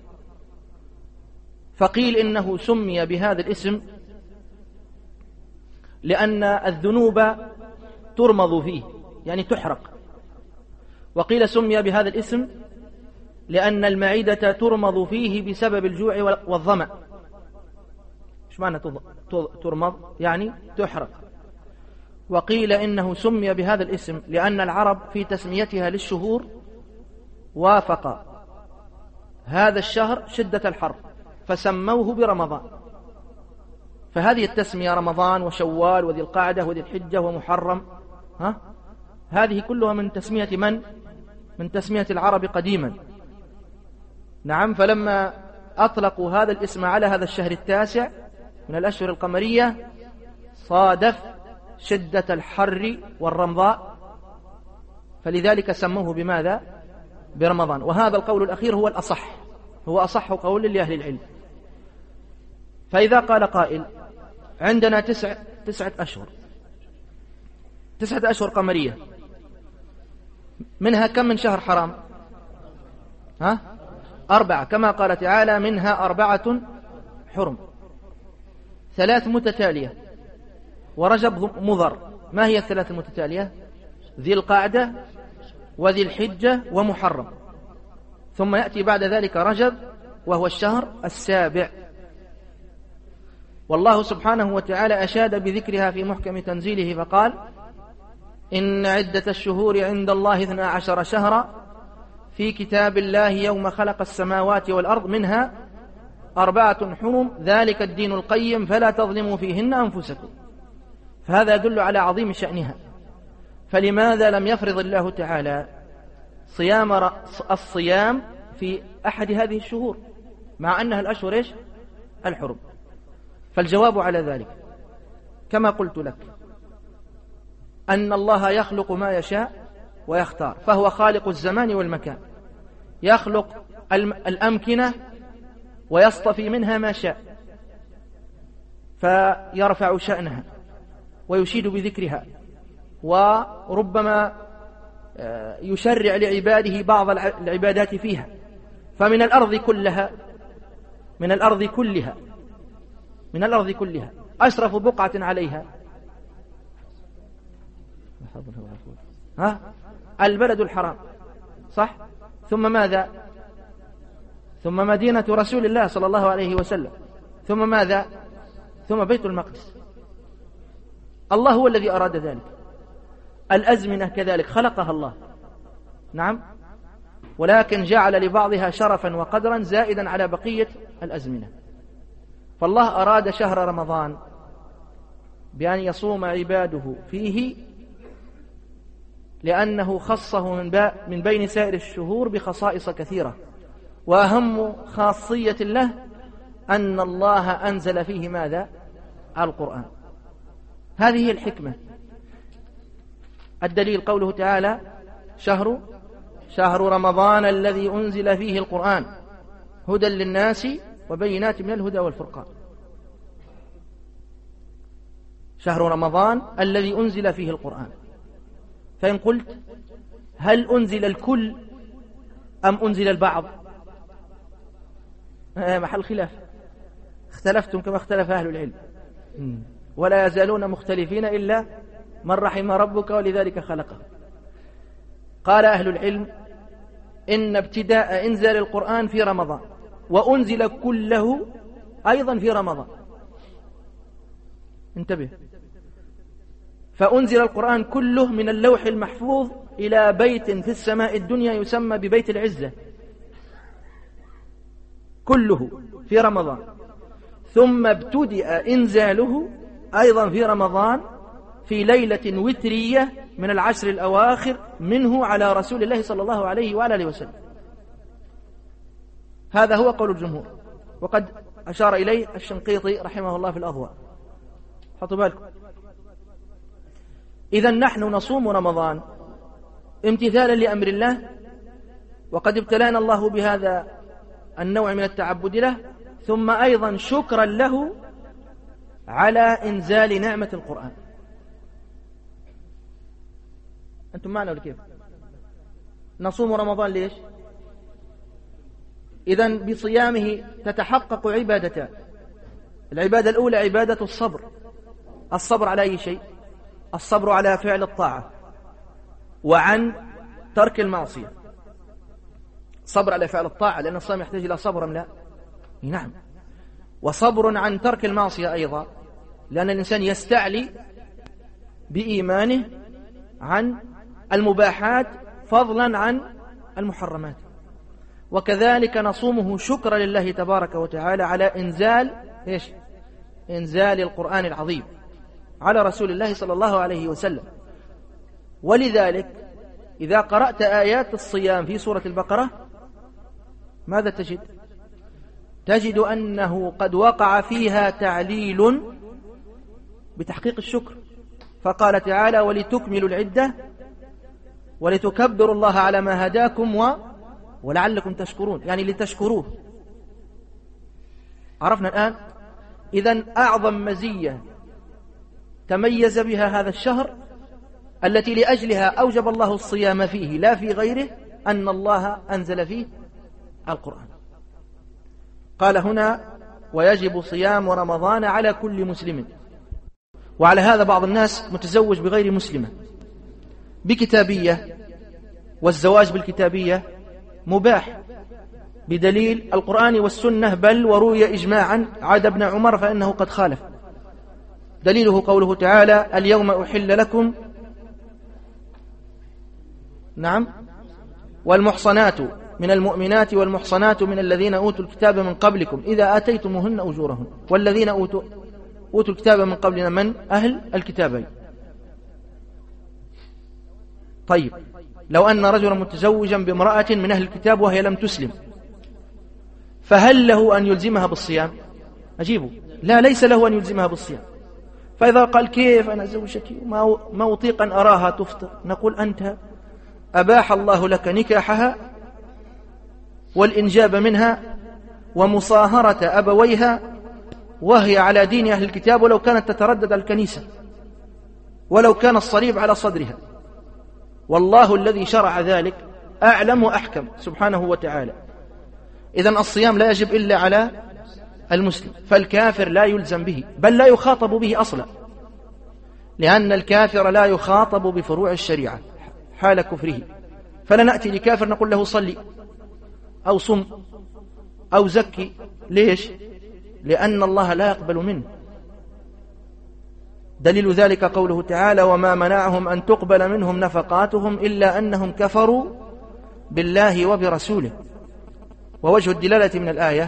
فقيل إنه سمي بهذا الاسم لأن الذنوب ترمض فيه، يعني تحرق. وقيل سمي بهذا الاسم لأن المعدة ترمض فيه بسبب الجوع والظمأ. إيش معنى ترمض؟ يعني تحرق. وقيل إنه سمي بهذا الاسم لأن العرب في تسميتها للشهور وافق هذا الشهر شدة الحر فسموه برمضان. فهذه التسمية رمضان وشوال وذي القعدة وذي الحجة ومحرم، هذه كلها من تسمية من؟ من تسمية العرب قديما. نعم. فلما أطلقوا هذا الاسم على هذا الشهر التاسع من الأشهر القمرية صادف شدة الحر والرمضاء، فلذلك سموه بماذا؟ برمضان. وهذا القول الأخير هو الأصح، هو أصح قول لأهل العلم. فإذا قال قائل عندنا تسعة أشهر قمرية، منها كم من شهر حرام؟ 4، كما قال تعالى منها 4 حرم، 3 متتالية ورجب مضر. ما هي ال3 المتتالية؟ ذي القعدة وذي الحجة ومحرم، ثم يأتي بعد ذلك رجب وهو الشهر السابع. والله سبحانه وتعالى أشاد بذكرها في محكم تنزيله فقال إن عدة الشهور عند الله 12 شهرا في كتاب الله يوم خلق السماوات والأرض منها 4 حرم ذلك الدين القيم فلا تظلموا فيهن أنفسكم. فهذا يدل على عظيم شأنها. فلماذا لم يفرض الله تعالى الصيام في أحد هذه الشهور مع أنها الأشهر إيش؟ الحرم؟ فالجواب على ذلك كما قلت لك أن الله يخلق ما يشاء ويختار، فهو خالق الزمان والمكان، يخلق الأمكنة ويصطفي منها ما شاء فيرفع شأنها ويشيد بذكرها، وربما يشرع لعباده بعض العبادات فيها. فمن الأرض كلها أشرف بقعة عليها البلد الحرام، صح؟ ثم ماذا؟ ثم مدينة رسول الله صلى الله عليه وسلم، ثم ماذا؟ ثم بيت المقدس. الله هو الذي أراد ذلك. الأزمنة كذلك خلقها الله، نعم، ولكن جعل لبعضها شرفا وقدرا زائدا على بقية الأزمنة. فالله أراد شهر رمضان بأن يصوم عباده فيه لأنه خصه من بين سائر الشهور بخصائص كثيرة، وأهم خاصية له أن الله أنزل فيه ماذا؟ القرآن. هذه الحكمة. الدليل قوله تعالى شهر رمضان الذي أنزل فيه القرآن هدى للناس وبينات من الهدى والفرقان. شهر رمضان الذي أنزل فيه القرآن. فإن قلت هل أنزل الكل أم أنزل البعض؟ محل خلاف، اختلفتم كما اختلف أهل العلم، ولا يزالون مختلفين إلا من رحم ربك ولذلك خلقه. قال أهل العلم إن ابتداء إنزال القرآن في رمضان، وأنزل كله أيضا في رمضان. انتبه، فأنزل القرآن كله من اللوح المحفوظ إلى بيت في السماء الدنيا يسمى ببيت العزة، كله في رمضان. ثم ابتدأ إنزاله أيضا في رمضان في ليلة وترية من العشر الأواخر منه على رسول الله صلى الله عليه وآله وسلم. هذا هو قول الجمهور، وقد أشار إليه الشنقيطي رحمه الله في الأضواء. حطوا بالكم. إذن نحن نصوم رمضان امتثالا لأمر الله وقد ابتلانا الله بهذا النوع من التعبد له، ثم أيضا شكرا له على إنزال نعمة القرآن. أنتم معنا ولا كيف؟ نصوم رمضان ليش؟ إذن بصيامه تتحقق عبادتان. العبادة الأولى عبادة الصبر. الصبر على أي شيء؟ الصبر على فعل الطاعة وعن ترك المعصية. صبر على فعل الطاعة لأن الصيام يحتاج إلى صبر أم لا؟ نعم. وصبر عن ترك المعصية أيضا، لأن الإنسان يستعلي بإيمانه عن المباحات فضلا عن المحرمات. وكذلك نصومه شكرا لله تبارك وتعالى على إنزال القرآن العظيم على رسول الله صلى الله عليه وسلم. ولذلك إذا قرأت آيات الصيام في سورة البقرة ماذا تجد؟ تجد أنه قد وقع فيها تعليل بتحقيق الشكر، فقال تعالى: ولتكملوا العدة ولتكبروا الله على ما هداكم ولعلكم تشكرون، يعني لتشكروه. عرفنا الآن؟ إذن أعظم مزية تميز بها هذا الشهر التي لأجلها أوجب الله الصيام فيه لا في غيره، أن الله أنزل فيه القرآن. قال هنا: ويجب صيام رمضان على كل مسلم. وعلى هذا بعض الناس متزوج بغير مسلمة بكتابية، والزواج بالكتابية مباح بدليل القرآن والسنة، بل وروي إجماعا عاد ابن عمر فإنه قد خالف. دليله قوله تعالى: اليوم أحل لكم والمحصنات من المؤمنات والمحصنات من الذين أوتوا الكتاب من قبلكم إذا آتيتموهن أجورهن، والذين أوتوا الكتاب من قبلنا من أهل الكتابين. طيب، لو أن رجلا متزوجا بامرأة من أهل الكتاب وهي لم تسلم، فهل له أن يلزمها بالصيام؟ أجيبه: لا، ليس له أن يلزمها بالصيام. فإذا قال: كيف أنا زوجتي ما أطيق أن أراها تفطر، نقول: أنت أباح الله لك نكاحها والإنجاب منها ومصاهرة أبويها وهي على دين أهل الكتاب، ولو كانت تتردد الكنيسة، ولو كان الصليب على صدرها، والله الذي شرع ذلك أعلم وأحكم سبحانه وتعالى. إذن الصيام لا يجب إلا على المسلم، فالكافر لا يلزم به، بل لا يخاطب به أصلا، لأن الكافر لا يخاطب بفروع الشريعة حال كفره. فلا نأتي لكافر نقول له صلي أو صم أو زكي. ليش؟ لأن الله لا يقبل منه. دليل ذلك قوله تعالى: وما منعهم أن تقبل منهم نفقاتهم إلا أنهم كفروا بالله وبرسوله. ووجه الدلالة من الآية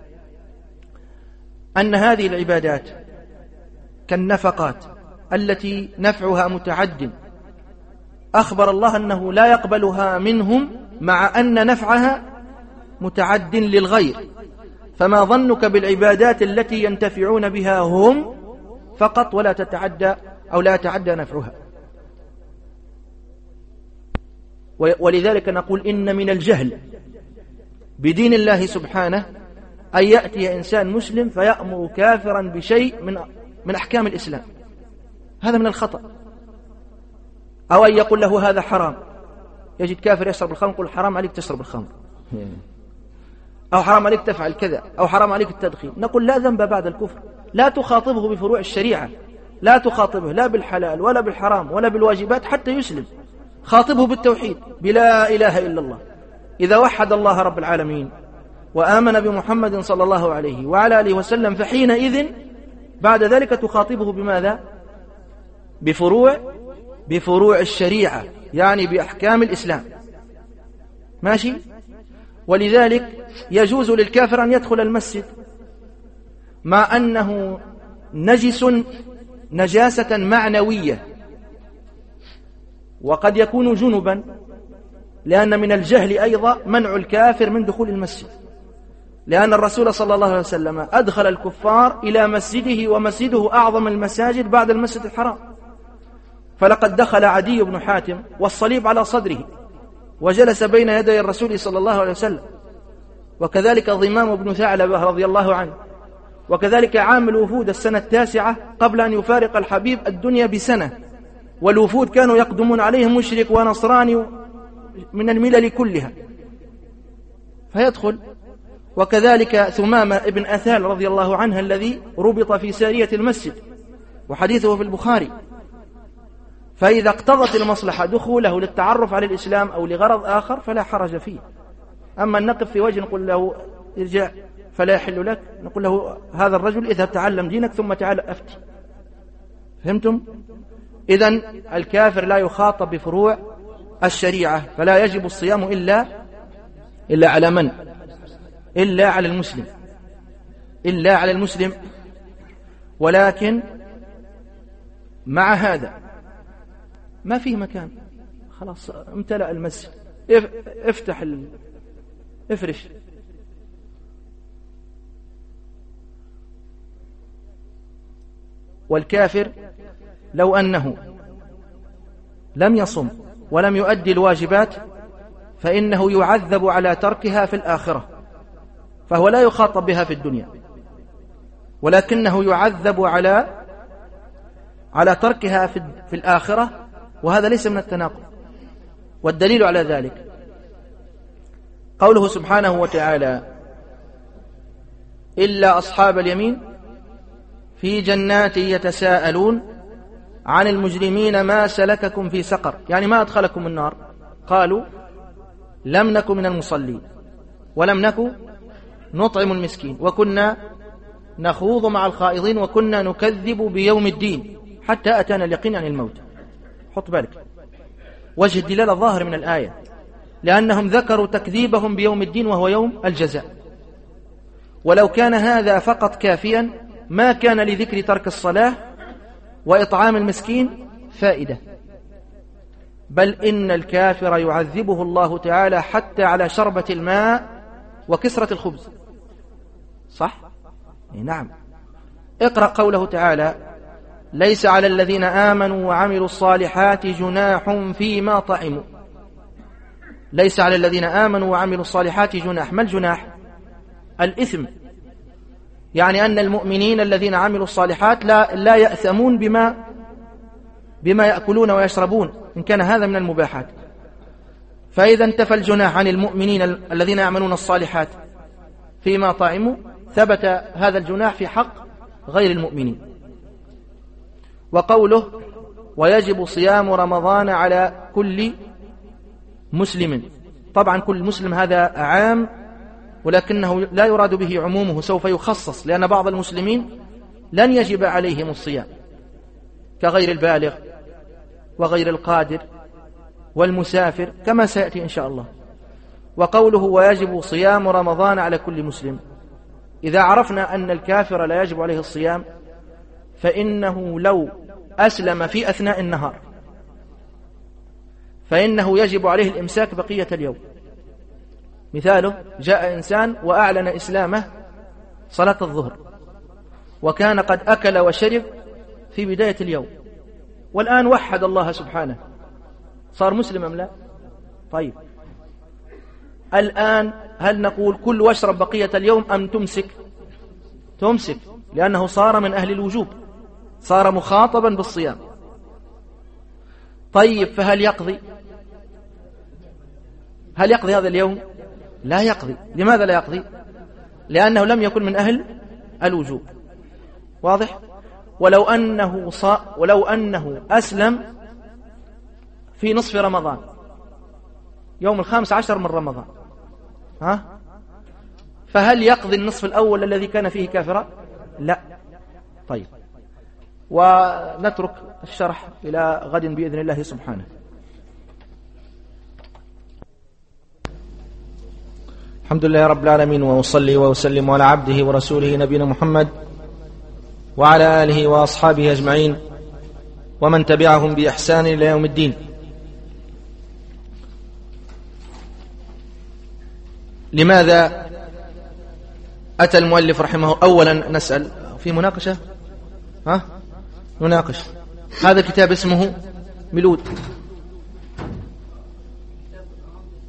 أن هذه العبادات كالنفقات التي نفعها متعد، أخبر الله أنه لا يقبلها منهم مع أن نفعها متعد للغير. فما ظنك بالعبادات التي ينتفعون بها هم فقط ولا تتعدى أو لا يتعدى نفعها؟ ولذلك نقول إن من الجهل بدين الله سبحانه أن يأتي إنسان مسلم فيأمر كافرا بشيء من أحكام الإسلام، هذا من الخطأ. أو أن يقول له هذا حرام، يجد كافر يشرب الخمر يقول حرام عليك تشرب الخمر، أو حرام عليك تفعل كذا، أو حرام عليك التدخين. نقول لا ذنب بعد الكفر، لا تخاطبه بفروع الشريعة، لا تخاطبه لا بالحلال ولا بالحرام ولا بالواجبات حتى يسلم. خاطبه بالتوحيد، بلا إله إلا الله. إذا وحد الله رب العالمين وآمن بمحمد صلى الله عليه وعلى آله وسلم، فحينئذ بعد ذلك تخاطبه بماذا؟ بفروع الشريعة، يعني بأحكام الإسلام. ماشي؟ ولذلك يجوز للكافر أن يدخل المسجد مع أنه نجس نجاسة معنوية، وقد يكون جنبا، لأن من الجهل أيضا منع الكافر من دخول المسجد، لأن الرسول صلى الله عليه وسلم أدخل الكفار إلى مسجده، ومسجده أعظم المساجد بعد المسجد الحرام. فلقد دخل عدي بن حاتم والصليب على صدره وجلس بين يدي الرسول صلى الله عليه وسلم، وكذلك ضمام بن ثعلبة رضي الله عنه، وكذلك عامل وفود السنة 9 قبل أن يفارق الحبيب الدنيا بسنة، والوفود كانوا يقدمون عليه مشرك ونصراني من الملل كلها فيدخل. وكذلك ثمامة ابن أثال رضي الله عنه الذي ربط في سارية المسجد وحديثه في البخاري، فإذا اقتضت المصلحة دخوله للتعرف على الإسلام أو لغرض آخر فلا حرج فيه. أما أن نقف في وجه نقول له ارجع فلا يحل لك، نقول له هذا الرجل اذهب تعلم دينك ثم تعال أفتي. فهمتم؟ إذن الكافر لا يخاطب بفروع الشريعة، فلا يجب الصيام إلا على من؟ إلا على المسلم، إلا على المسلم. ولكن مع هذا ما فيه مكان، خلاص امتلأ المسجد، افتح افرش. والكافر لو أنه لم يصم ولم يؤدي الواجبات فإنه يعذب على تركها في الآخرة، فهو لا يخاطب بها في الدنيا، ولكنه يعذب على تركها في الآخرة، وهذا ليس من التناقض. والدليل على ذلك قوله سبحانه وتعالى: إلا أصحاب اليمين في جنات يتساءلون عن المجرمين ما سلككم في سقر، يعني ما أدخلكم النار؟ قالوا لم نكن من المصلين ولم نكن نطعم المسكين وكنا نخوض مع الخائضين وكنا نكذب بيوم الدين حتى أتانا اليقين عن الموت. حط بالك وجه الدلالة الظاهر من الآية، لأنهم ذكروا تكذيبهم بيوم الدين وهو يوم الجزاء، ولو كان هذا فقط كافيا ما كان لذكر ترك الصلاة وإطعام المسكين فائدة، بل إن الكافر يعذبه الله تعالى حتى على شربة الماء وكسرة الخبز. صح؟ نعم. اقرأ قوله تعالى: ليس على الذين آمنوا وعملوا الصالحات جناح فيما طعموا. ليس على الذين آمنوا وعملوا الصالحات جناح. ما الجناح؟ الإثم، يعني أن المؤمنين الذين عملوا الصالحات لا يأثمون بما يأكلون ويشربون إن كان هذا من المباحات. فإذا انتفى الجناح عن المؤمنين الذين يعملون الصالحات فيما طعموا، ثبت هذا الجناح في حق غير المؤمنين. وقوله: ويجب صيام رمضان على كل مسلم. طبعا كل مسلم هذا عام، ولكنه لا يراد به عمومه، سوف يخصص، لأن بعض المسلمين لن يجب عليهم الصيام كغير البالغ وغير القادر والمسافر كما سيأتي إن شاء الله. وقوله: ويجب صيام رمضان على كل مسلم، إذا عرفنا أن الكافر لا يجب عليه الصيام فإنه لو أسلم في أثناء النهار فإنه يجب عليه الإمساك بقية اليوم. مثاله: جاء إنسان وأعلن إسلامه صلاة الظهر وكان قد أكل وشرب في بداية اليوم، والآن وحد الله سبحانه، صار مسلم أم لا؟ طيب الآن هل نقول كل واشرب بقية اليوم أم تمسك، لأنه صار من أهل الوجوب، صار مخاطبا بالصيام. طيب فهل يقضي هذا اليوم؟ لا يقضي. لماذا لا يقضي؟ لأنه لم يكن من أهل الوجوب. واضح؟ ولو أنه أسلم في نصف رمضان يوم 15 من رمضان، فهل يقضي النصف الأول الذي كان فيه كافرا؟ لا. طيب، ونترك الشرح إلى غد بإذن الله سبحانه. الحمد لله رب العالمين، وأصلي وأسلم على عبده ورسوله نبينا محمد وعلى آله وأصحابه أجمعين ومن تبعهم بإحسان إلى يوم الدين. لماذا أتى المؤلف رحمه؟ أولا نسأل في مناقشة، نناقش. هذا كتاب اسمه ميلود،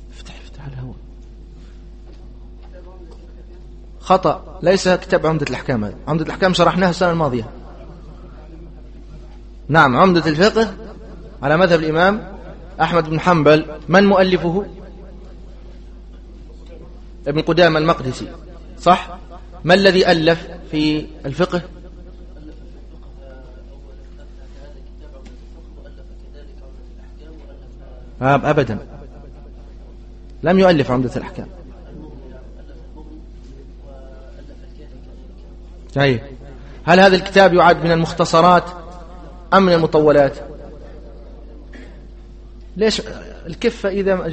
خطأ، ليس كتاب عمدة الأحكام. هذا عمدة الأحكام شرحناها السنة الماضية. نعم، عمدة الفقه على مذهب الإمام أحمد بن حنبل. من مؤلفه؟ ابن قدامة المقدسي، صح؟ ما الذي ألف في الفقه؟ أبدا، لم يؤلف عمدة الأحكام. طيب، هل هذا الكتاب يعد من المختصرات أم من المطولات؟ ليش الكفة إذا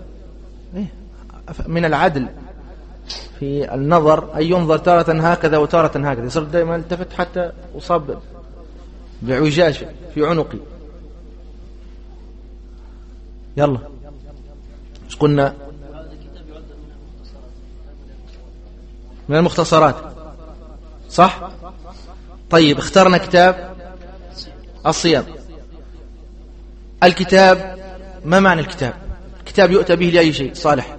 من العدل في النظر أن ينظر تارة هكذا وتارة هكذا، يصير دائما التفت حتى أصاب بعجاج في عنقي. يلا، مش قلنا من المختصرات، صح؟ طيب، اخترنا كتاب الصيام. الكتاب، ما معنى الكتاب؟ الكتاب يؤتى به لأي شيء صالح،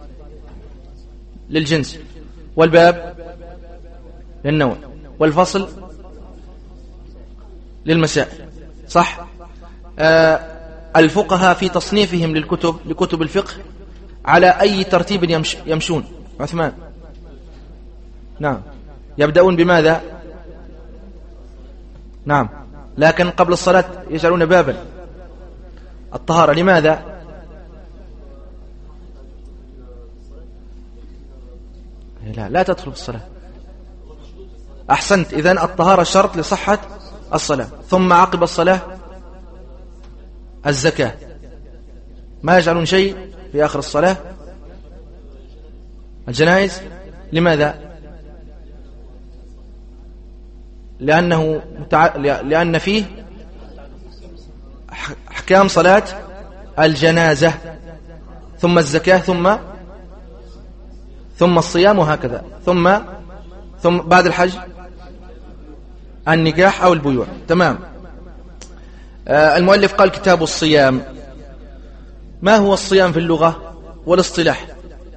للجنس، والباب للنوع، والفصل للمسائل، صح؟ الفقهاء في تصنيفهم لكتب الفقه على أي ترتيب يمشون؟ عثمان. نعم، يبدأون بماذا؟ نعم، لكن قبل الصلاة يجعلون بابا الطهارة. لماذا؟ لا تدخل في الصلاة. أحسنت، إذن الطهارة شرط لصحة الصلاة. ثم عقب الصلاة الزكاة. ما يجعلون شيء في آخر الصلاة؟ الجنائز. لماذا؟ لأن فيه أحكام صلاة الجنازة، ثم الزكاة، ثم الصيام، وهكذا، ثم بعد الحج النكاح أو البيوع. تمام. المؤلف قال كتاب الصيام. ما هو الصيام في اللغة والاصطلاح؟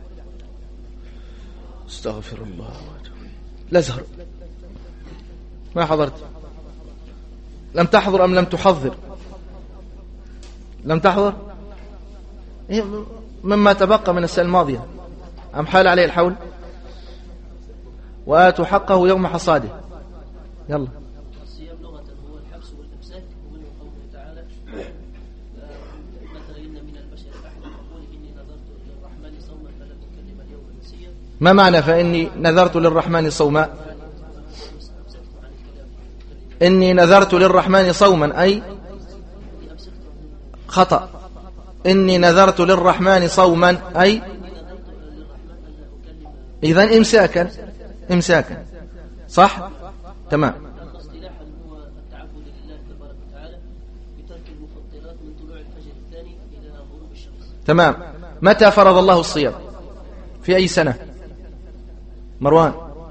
استغفر الله. الأزهر ما حضرت؟ لم تحضر أم لم تحضر؟ لم تحضر مما تبقى من السنة الماضية، أم حال عليه الحول؟ وآتوا حقه يوم حصاده. يلا. الصيام لغة هو الحبس والإمساك، ومنه قوله تعالى: مثلا إن من البشر أحد يقول إني نذرت للرحمن صوما فلن أكلم اليوم إنسيا. ما معنى فإني نذرت للرحمن صوما؟ إني نذرت للرحمن صوما أي خطأ. إني نذرت للرحمن صوما أي إذن إمساكا، صح؟ تمام. اصطلاحا هو التعبد لله تبارك وتعالى بترك المفضلات من طلوع الفجر الثاني إلى غروب الشمس. تمام. متى فرض الله الصيام؟ في أي سنة؟ مروان.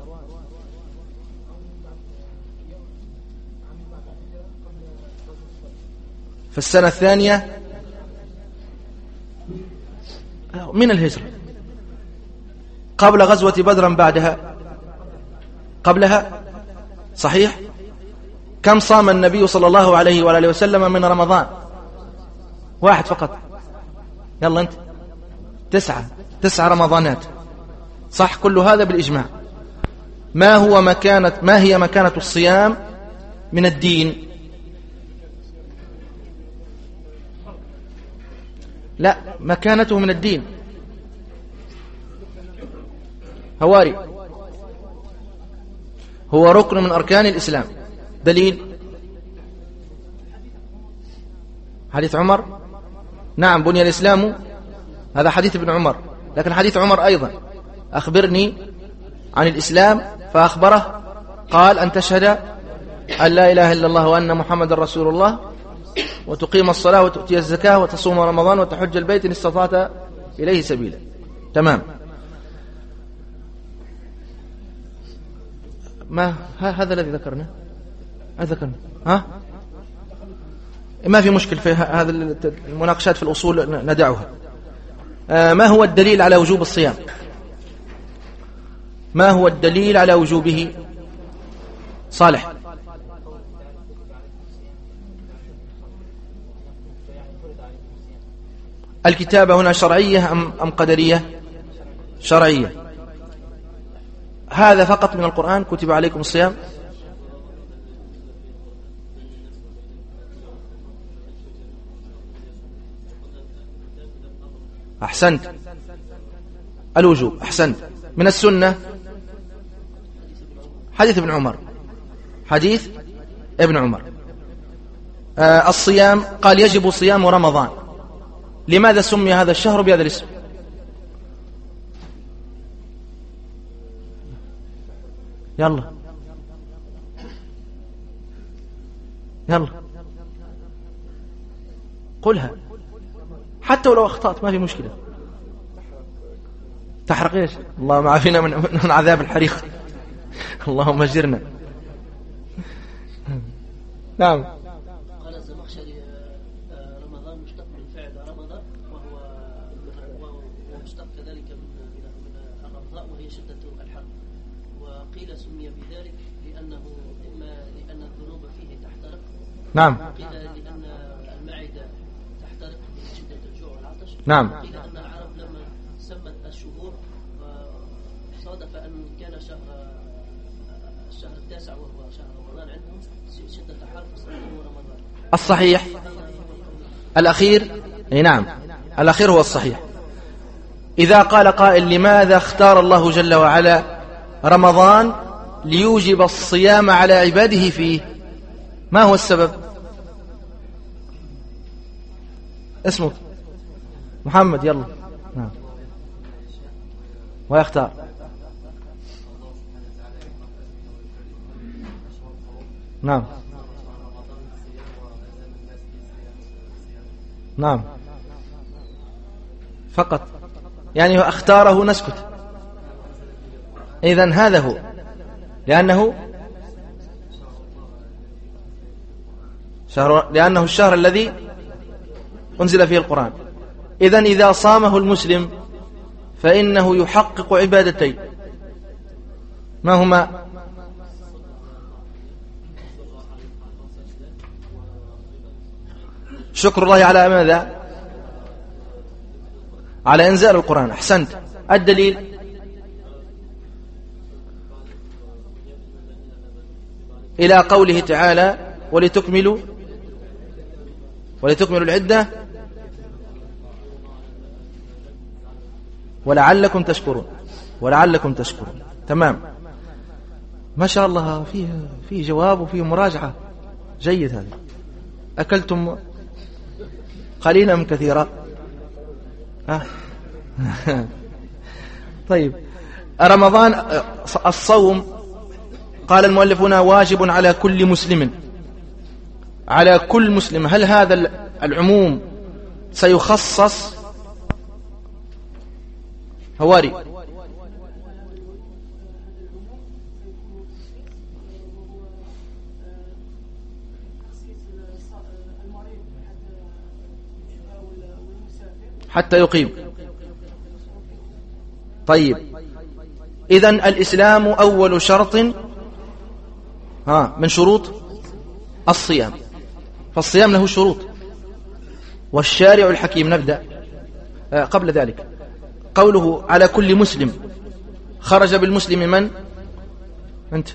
في السنة الثانية من الهجرة، قبل غزوة بدر بعدها؟ قبلها، صحيح. كم صام النبي صلى الله عليه وآله وسلم من رمضان؟ 1 فقط. يلا أنت 9 رمضانات، صح؟ كل هذا بالإجماع. ما هي مكانة الصيام من الدين؟ لا، مكانته من الدين. هواري، هو ركن من أركان الإسلام. دليل حديث عمر. نعم، بني الإسلام، هذا حديث ابن عمر، لكن حديث عمر أيضا: أخبرني عن الإسلام، فأخبره قال: أن تشهد أن لا إله إلا الله وأن محمد رسول الله، وتقيم الصلاة، وتؤتي الزكاة، وتصوم رمضان، وتحج البيت إن استطعت إليه سبيلا. تمام. ما هذا الذي ذكرنا؟ ما في مشكل في هذا المناقشات في الأصول ندعها. ما هو الدليل على وجوب الصيام؟ ما هو الدليل على وجوبه؟ صالح. الكتابة هنا شرعية أم قدرية؟ شرعية. هذا فقط من القرآن كتب عليكم الصيام. أحسنت، الوجوب. أحسنت. من السنة حديث ابن عمر، حديث ابن عمر. الصيام قال يجب صيام رمضان. لماذا سمي هذا الشهر بهذا الاسم؟ يلا يلا قلها حتى ولو أخطأت ما في مشكلة. تحرق إيش؟ اللهم عافينا من عذاب الحريق. اللهم اجرنا. نعم. قال الزمخشري رمضان مشتق من فعل رمضان، وهو مشتق كذلك من الرمضاء وهي شدة الحر. وقيل سمي بذلك لأنه إما لأن الذنوب فيه تحترق، نعم، وقيل لأن المعدة تحترق من شدة الجوع والعطش، نعم، وقيل أن العرب لما سمت الشهور صادف أن كان الشهر التاسع وهو شهر رمضان عندهم شدة حر فصادفه رمضان. الصحيح الأخير، نعم، الأخير هو الصحيح. إذا قال قائل لماذا اختار الله جل وعلا رمضان ليوجب الصيام على عباده فيه؟ ما هو السبب؟ اسمه محمد، يلا. نعم. ويختار. نعم، نعم، فقط يعني اختاره نسكت. إذن هذا هو، لأنه الشهر الذي أنزل فيه القرآن. إذن إذا صامه المسلم فإنه يحقق عبادتين، ما هما؟ شكر الله على ماذا؟ على إنزال القرآن. أحسنت. الدليل إلى قوله تعالى ولتكملوا العدة ولعلكم تشكرون. تمام، ما شاء الله، فيه جواب وفيه مراجعة. جيد هذا. أكلتم قليلا أم كثيرا؟ طيب، رمضان الصوم قال المؤلفون واجب على كل مسلم، على كل مسلم. هل هذا العموم سيخصص؟ هواري. حتى يقيم. طيب، إذن الإسلام أول شرط من شروط الصيام، فالصيام له شروط. والشارع الحكيم. نبدأ قبل ذلك قوله على كل مسلم، خرج بالمسلم من؟ أنت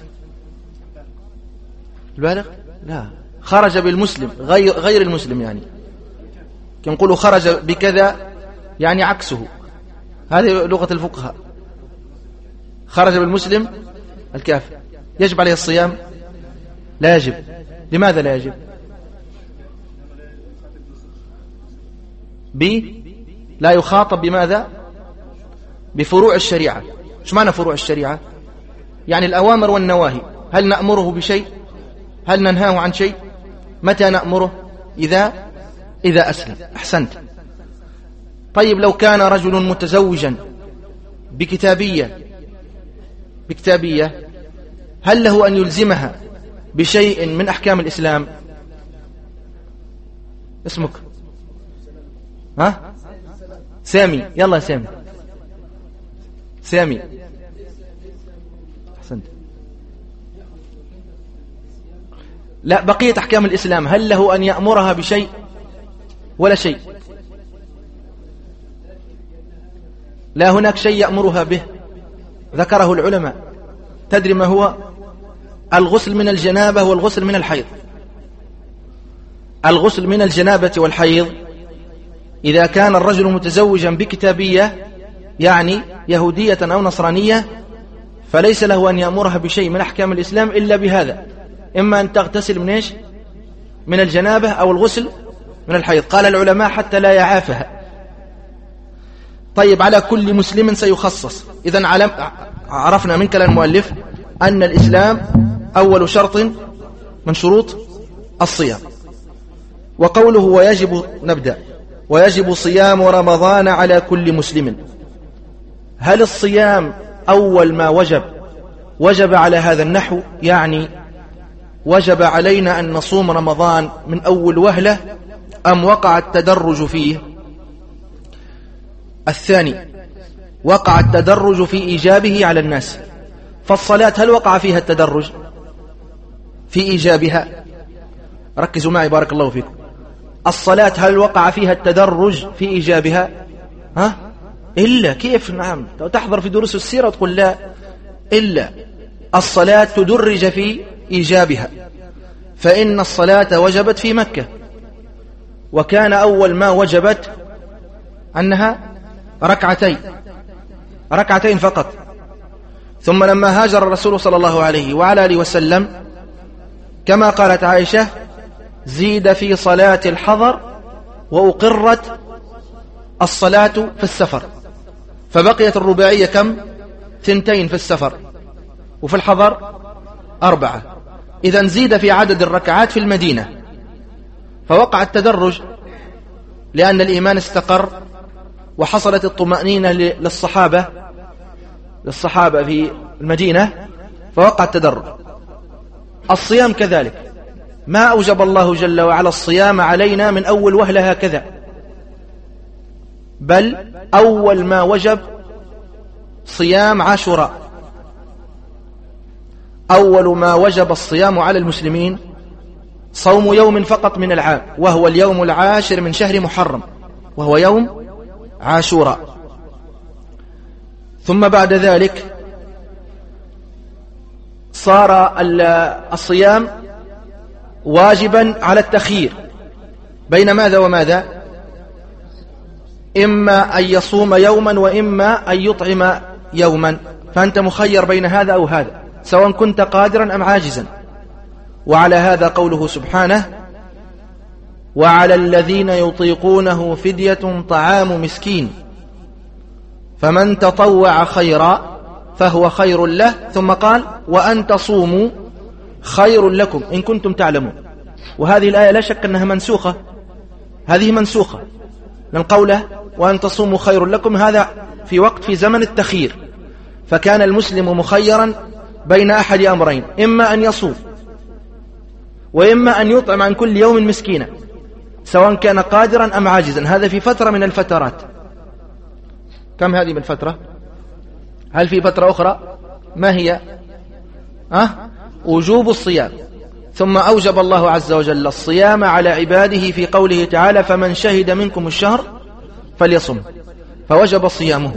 البالغ؟ لا، خرج بالمسلم غير المسلم، يعني نقول خرج بكذا يعني عكسه. هذه لغة الفقهاء. خرج بالمسلم الكافر يجب عليه الصيام؟ لا يجب. لماذا لا يجب؟ لا يخاطب بماذا؟ بفروع الشريعة. ايش معنى فروع الشريعة؟ يعني الأوامر والنواهي. هل نأمره بشيء؟ هل ننهاه عن شيء؟ متى نأمره؟ إذا أسلم. أحسنت. طيب، لو كان رجل متزوجا بكتابية، هل له أن يلزمها بشيء من أحكام الإسلام؟ اسمك؟ سامي. يلا سامي. لا، بقية أحكام الإسلام هل له أن يأمرها بشيء ولا شيء؟ لا، هناك شيء يأمرها به ذكره العلماء. تدري ما هو؟ الغسل من الجنابة والغسل من الحيض. الغسل من الجنابة والحيض إذا كان الرجل متزوجا بكتابية، يعني يهودية أو نصرانية، فليس له أن يأمرها بشيء من أحكام الإسلام إلا بهذا، إما أن تغتسل من إيش؟ من الجنابة أو الغسل من الحيض. قال العلماء حتى لا يعافها. طيب، على كل مسلم سيخصص. إذن عرفنا من كلام المؤلف أن الإسلام أول شرط من شروط الصيام. وقوله ويجب، نبدأ، ويجب صيام رمضان على كل مسلم. هل الصيام أول ما وجب على هذا النحو، يعني وجب علينا أن نصوم رمضان من أول وهلة، أم وقع التدرج فيه؟ الثاني، وقع التدرج في إيجابه على الناس. فالصلاة هل وقع فيها التدرج في إيجابها؟ ركزوا معي بارك الله فيكم. الصلاة هل وقع فيها التدرج في إيجابها؟ إلا كيف؟ نعم، تحضر في دروس السيرة تقول لا، إلا الصلاة تدرج في إيجابها، فإن الصلاة وجبت في مكة، وكان أول ما وجبت أنها ركعتين فقط. ثم لما هاجر الرسول صلى الله عليه وعلى آله وسلم كما قالت عائشة زيد في صلاة الحضر وأقرت الصلاة في السفر، فبقيت الرباعية كم؟ 2 في السفر، وفي الحضر 4. إذن زيد في عدد الركعات في المدينة، فوقع التدرج لأن الإيمان استقر وحصلت الطمأنينة للصحابة في المدينة، فوقع التدرج. الصيام كذلك، ما أوجب الله جل وعلا الصيام علينا من أول وهلة هكذا، بل أول ما وجب صيام عاشوراء. أول ما وجب الصيام على المسلمين صوم يوم فقط من العام، وهو اليوم العاشر من شهر محرم، وهو يوم عاشوراء. ثم بعد ذلك صار الصيام واجبا على التخيير بين ماذا وماذا؟ إما أن يصوم يوما وإما أن يطعم يوما، فأنت مخير بين هذا أو هذا، سواء كنت قادرا أم عاجزا. وعلى هذا قوله سبحانه وعلى الذين يطيقونه فدية طعام مسكين فمن تطوع خيرا فهو خير له، ثم قال وأن تصوموا خير لكم إن كنتم تعلمون. وهذه الآية لا شك أنها منسوخة، هذه منسوخة، لأن قوله وأن تصوموا خير لكم هذا في زمن التخيير، فكان المسلم مخيرا بين أحد أمرين، إما أن يصوم وإما أن يطعم عن كل يوم مسكينا، سواء كان قادرا أم عاجزا. هذا في فترة من الفترات. كم هذه من فترة؟ هل في فترة أخرى؟ ما هي؟ وجوب الصيام. ثم أوجب الله عز وجل الصيام على عباده في قوله تعالى فمن شهد منكم الشهر فليصم، فوجب صيامه.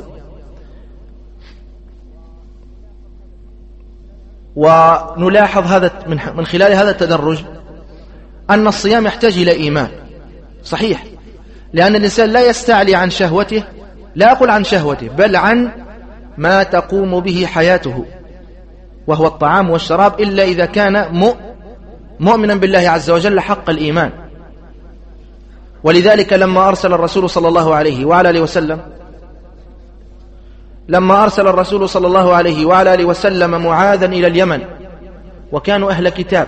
ونلاحظ هذا من خلال هذا التدرج أن الصيام يحتاج إلى إيمان صحيح، لأن الإنسان لا يستعلي عن شهوته، لا أقول عن شهوته، بل عن ما تقوم به حياته، وهو الطعام والشراب، إلا إذا كان مؤمنا بالله عز وجل حق الإيمان. ولذلك لما أرسل الرسول صلى الله عليه وعلى آله وسلم معاذا إلى اليمن، وكانوا أهل كتاب،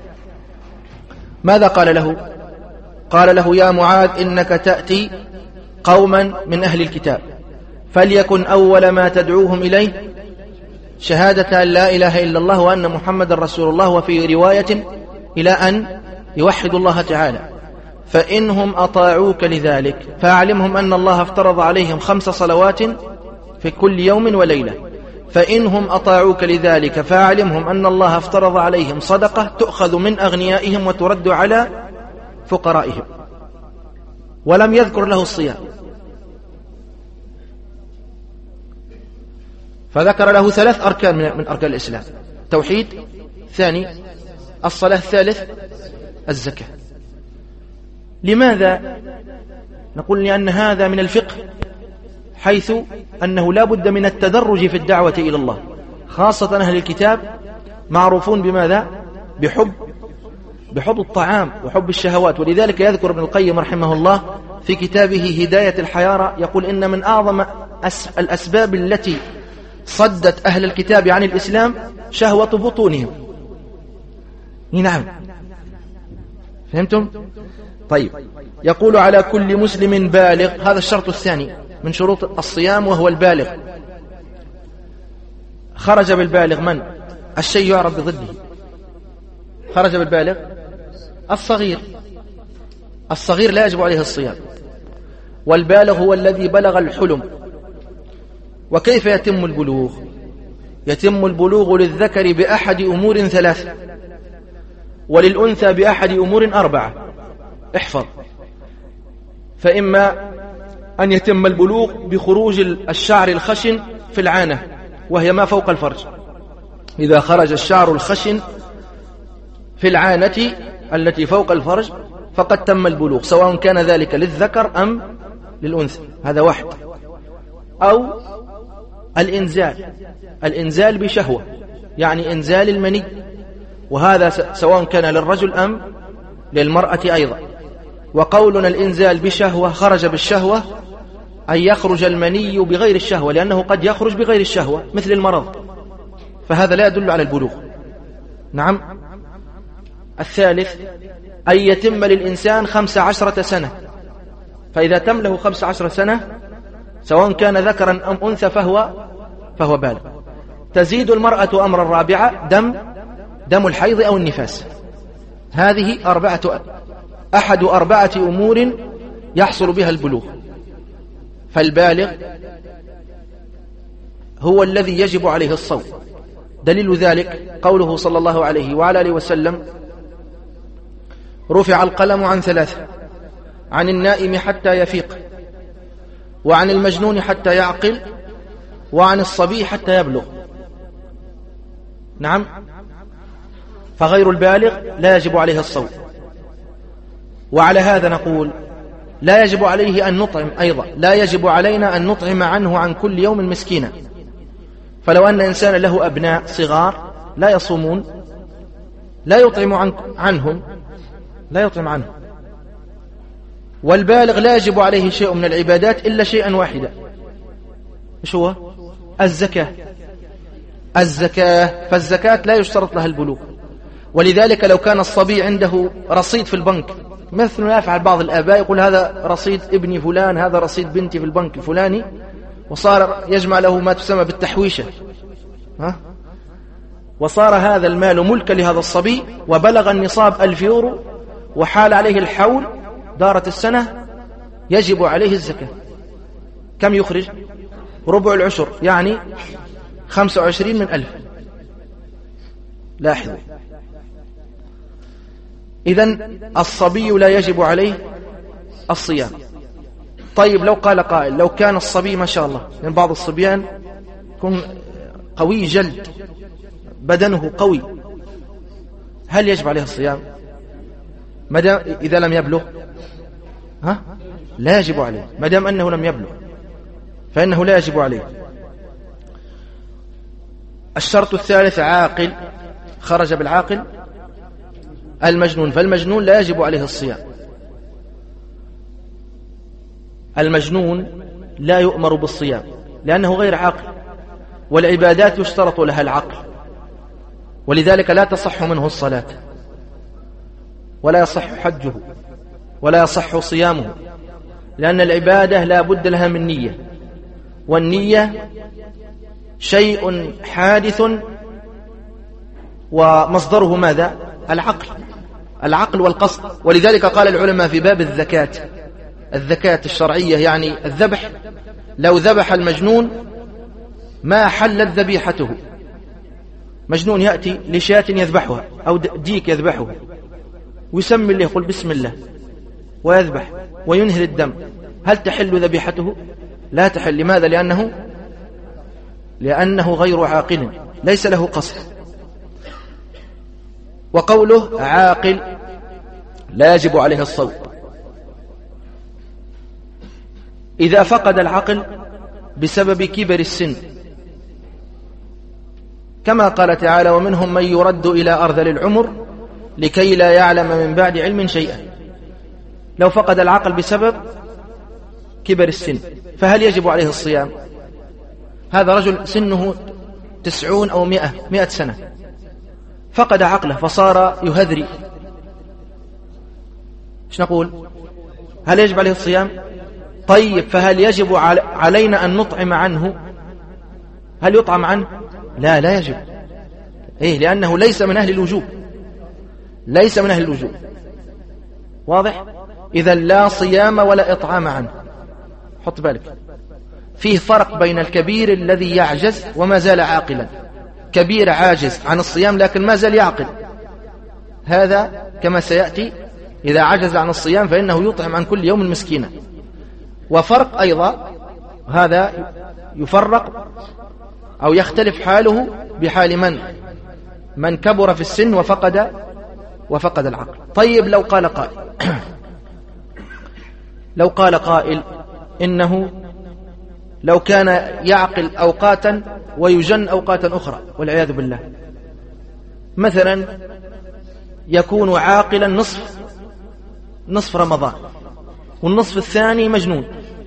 ماذا قال له؟ قال له يا معاذ إنك تأتي قوما من أهل الكتاب، فليكن أول ما تدعوهم إليه شهادة أن لا إله إلا الله وأن محمد رسول الله، وفي رواية إلى أن يوحدوا الله تعالى، فإنهم أطاعوك لذلك فأعلمهم أن الله افترض عليهم 5 صلوات في كل يوم وليلة، فإنهم أطاعوك لذلك فاعلمهم أن الله افترض عليهم صدقة تؤخذ من أغنيائهم وترد على فقرائهم. ولم يذكر له الصيام، فذكر له 3 أركان من أركان الإسلام: توحيد، ثاني الصلاة، الثالث الزكاة. لماذا؟ نقول لأن هذا من الفقه، حيث أنه لا بد من التدرج في الدعوة إلى الله، خاصة أهل الكتاب معروفون بماذا؟ بحب الطعام وحب الشهوات. ولذلك يذكر ابن القيم رحمه الله في كتابه هداية الحيارى، يقول إن من أعظم الأسباب التي صدت أهل الكتاب عن الإسلام شهوة بطونهم. نعم، فهمتم؟ طيب، يقول على كل مسلم بالغ، هذا الشرط الثاني من شروط الصيام وهو البالغ. خرج بالبالغ من؟ الشيء يعرف بضده. خرج بالبالغ الصغير. الصغير لا يجب عليه الصيام، والبالغ هو الذي بلغ الحلم. وكيف يتم البلوغ؟ يتم البلوغ للذكر بأحد أمور 3، وللأنثى بأحد أمور 4. احفظ: فإما أن يتم البلوغ بخروج الشعر الخشن في العانة، وهي ما فوق الفرج. إذا خرج الشعر الخشن في العانة التي فوق الفرج فقد تم البلوغ، سواء كان ذلك للذكر أم للأنثى. هذا واحد. أو الإنزال بشهوة، يعني إنزال المني، وهذا سواء كان للرجل أم للمرأة أيضا. وقولنا الإنزال بشهوة، خرج بالشهوة، أن يخرج المني بغير الشهوة، لأنه قد يخرج بغير الشهوة مثل المرض، فهذا لا يدل على البلوغ. نعم. الثالث أن يتم للإنسان 15 سنة، فإذا تم له 15 سنة سواء كان ذكرا أم أنثى فهو بالغ. تزيد المرأة أمر الرابعة دم الحيض أو النفاس. هذه أحد 4 أمور يحصل بها البلوغ. فالبالغ هو الذي يجب عليه الصوم. دليل ذلك قوله صلى الله عليه وعلى آله وسلم: رفع القلم عن 3، عن النائم حتى يفيق، وعن المجنون حتى يعقل، وعن الصبي حتى يبلغ. نعم. فغير البالغ لا يجب عليه الصوم. وعلى هذا نقول لا يجب عليه أن نطعم أيضا، لا يجب علينا أن نطعم عنه عن كل يوم مسكينا. فلو أن إنسان له أبناء صغار لا يصومون، لا يطعم عنهم. والبالغ لا يجب عليه شيء من العبادات إلا شيئا واحدا. إيش هو؟ الزكاة. فالزكاة لا يشترط لها البلوغ. ولذلك لو كان الصبي عنده رصيد في البنك، مثل ما يفعل بعض الآباء، يقول هذا رصيد ابني فلان، هذا رصيد بنتي في البنك الفلاني، وصار يجمع له ما تسمى بالتحويشة، وصار هذا المال ملكا لهذا الصبي، وبلغ النصاب 1000 يورو، وحال عليه الحول، دارت السنة، يجب عليه الزكاة. كم يخرج؟ ربع العشر، يعني 25 من 1000. لاحظوا، إذن الصبي لا يجب عليه الصيام. طيب، لو قال قائل: لو كان الصبي ما شاء الله، لأن بعض الصبيان يكون قوي جلد، بدنه قوي، هل يجب عليه الصيام؟ إذا لم يبلغ لا يجب عليه. ما دام أنه لم يبلغ فإنه لا يجب عليه. الشرط الثالث عاقل. خرج بالعاقل المجنون، فالمجنون لا يجب عليه الصيام. المجنون لا يؤمر بالصيام لأنه غير عاقل، والعبادات يشترط لها العقل، ولذلك لا تصح منه الصلاة، ولا يصح حجه، ولا يصح صيامه، لأن العبادة لا بد لها من نية، والنية شيء حادث ومصدره ماذا؟ العقل والقصد. ولذلك قال العلماء في باب الزكاة الشرعية، يعني الذبح، لو ذبح المجنون ما حلت ذبيحته. مجنون يأتي لشاة يذبحها أو ديك يذبحه ويسمي الله، يقول بسم الله ويذبح وينهر الدم، هل تحل ذبيحته؟ لا تحل. لماذا؟ لأنه غير عاقل، ليس له قصد. وقوله عاقل لا يجب عليه الصوم. إذا فقد العقل بسبب كبر السن، كما قال تعالى ومنهم من يرد إلى أرذل العمر لكي لا يعلم من بعد علم شيئا. لو فقد العقل بسبب كبر السن فهل يجب عليه الصيام؟ هذا رجل سنه 90 أو 100 سنة، فقد عقله فصار يهذري، ايش نقول؟ هل يجب عليه الصيام؟ طيب فهل يجب علينا أن نطعم عنه؟ هل يطعم عنه؟ لا يجب. لأنه ليس من أهل الوجوب، ليس من أهل الوجوب. واضح؟ إذا لا صيام ولا إطعام عنه. حط بالك، فيه فرق بين الكبير الذي يعجز وما زال عاقلا. كبير عاجز عن الصيام لكن ما زال يعقل، هذا كما سيأتي إذا عجز عن الصيام فإنه يطعم عن كل يوم مسكينا. وفرق أيضا، هذا يفرق أو يختلف حاله بحال من كبر في السن وفقد العقل. طيب لو قال قائل إنه لو كان يعقل أوقاتا ويجن أوقاتا أخرى والعياذ بالله، مثلا يكون عاقلا نصف رمضان والنصف الثاني مجنون،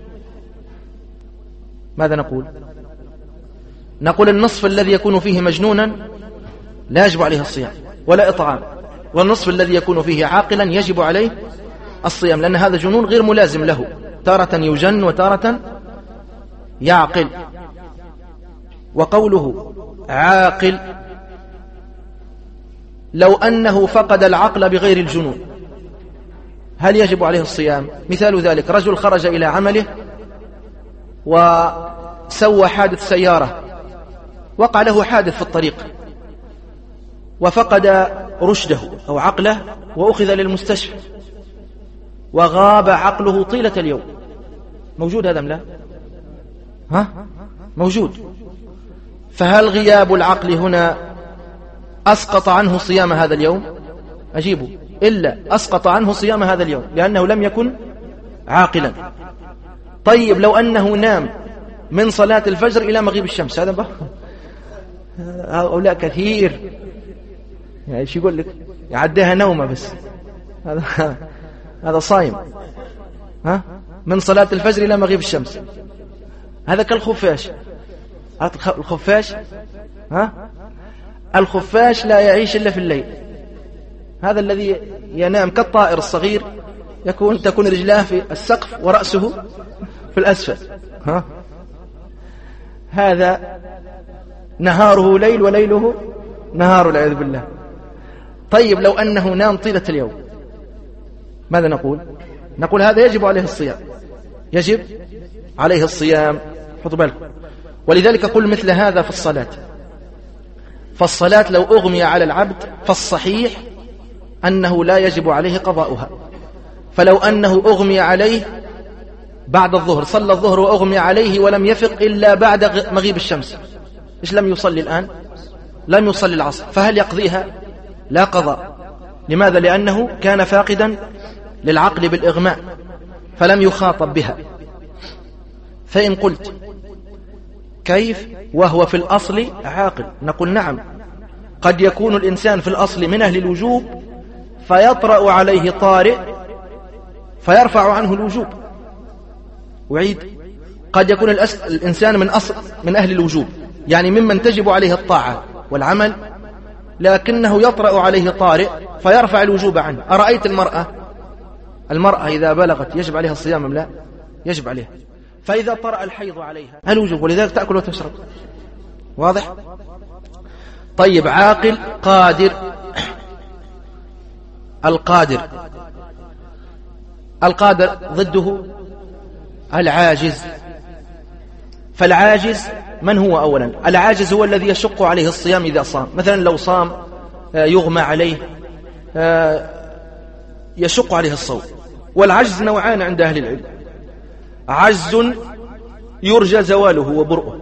ماذا نقول؟ نقول النصف الذي يكون فيه مجنونا لا يجب عليه الصيام ولا إطعام، والنصف الذي يكون فيه عاقلا يجب عليه الصيام، لأن هذا جنون غير ملازم له، تارة يجن وتارة يعقل. وقوله عاقل لو أنه فقد العقل بغير الجنون هل يجب عليه الصيام؟ مثال ذلك رجل خرج إلى عمله وسوى حادث سيارة، وقع له حادث في الطريق وفقد رشده أو عقله وأخذ للمستشفى وغاب عقله طيلة اليوم. موجود هذا أم لا؟ موجود. فهل غياب العقل هنا أسقط عنه صيام هذا اليوم؟ أجيبه إلا أسقط عنه صيام هذا اليوم لأنه لم يكن عاقلا. طيب لو أنه نام من صلاة الفجر إلى مغيب الشمس، هذا هؤلاء كثير، يعني ايش يقول لك يعديها نومة بس، هذا صايم من صلاة الفجر إلى مغيب الشمس، هذا كالخفاش. الخفاش لا يعيش إلا في الليل، هذا الذي ينام كالطائر الصغير تكون رجلاه في السقف ورأسه في الأسفل، هذا نهاره ليل وليله نهار والعياذ بالله. طيب لو أنه نام طيلة اليوم ماذا نقول؟ نقول هذا يجب عليه الصيام، يجب عليه الصيام. حطوا بالكم. ولذلك قل مثل هذا في الصلاة، فالصلاة لو أغمي على العبد فالصحيح أنه لا يجب عليه قضاؤها. فلو أنه أغمي عليه بعد الظهر، صلى الظهر وأغمي عليه ولم يفق إلا بعد مغيب الشمس، إيش لم يصلي الآن؟ لم يصلي العصر، فهل يقضيها؟ لا قضاء. لماذا؟ لأنه كان فاقدا للعقل بالإغماء فلم يخاطب بها. فإن قلت كيف وهو في الأصل عاقل؟ نقول نعم، قد يكون الإنسان في الأصل من أهل الوجوب فيطرأ عليه طارئ فيرفع عنه الوجوب. وعيد، قد يكون الإنسان من أهل الوجوب، يعني ممن تجب عليه الطاعة والعمل، لكنه يطرأ عليه طارئ فيرفع الوجوب عنه. أرأيت المرأة إذا بلغت يجب عليها الصيام أم لا؟ يجب عليها. فإذا طرأ الحيض عليها هل وجوب؟ ولذلك تأكل وتشرب. واضح؟ طيب عاقل قادر. القادر ضده العاجز، فالعاجز من هو أولا؟ العاجز هو الذي يشق عليه الصيام إذا صام، مثلا لو صام يغمى عليه يشق عليه الصوم. والعجز نوعان عند أهل العلم: عجز يرجى زواله وبرؤه،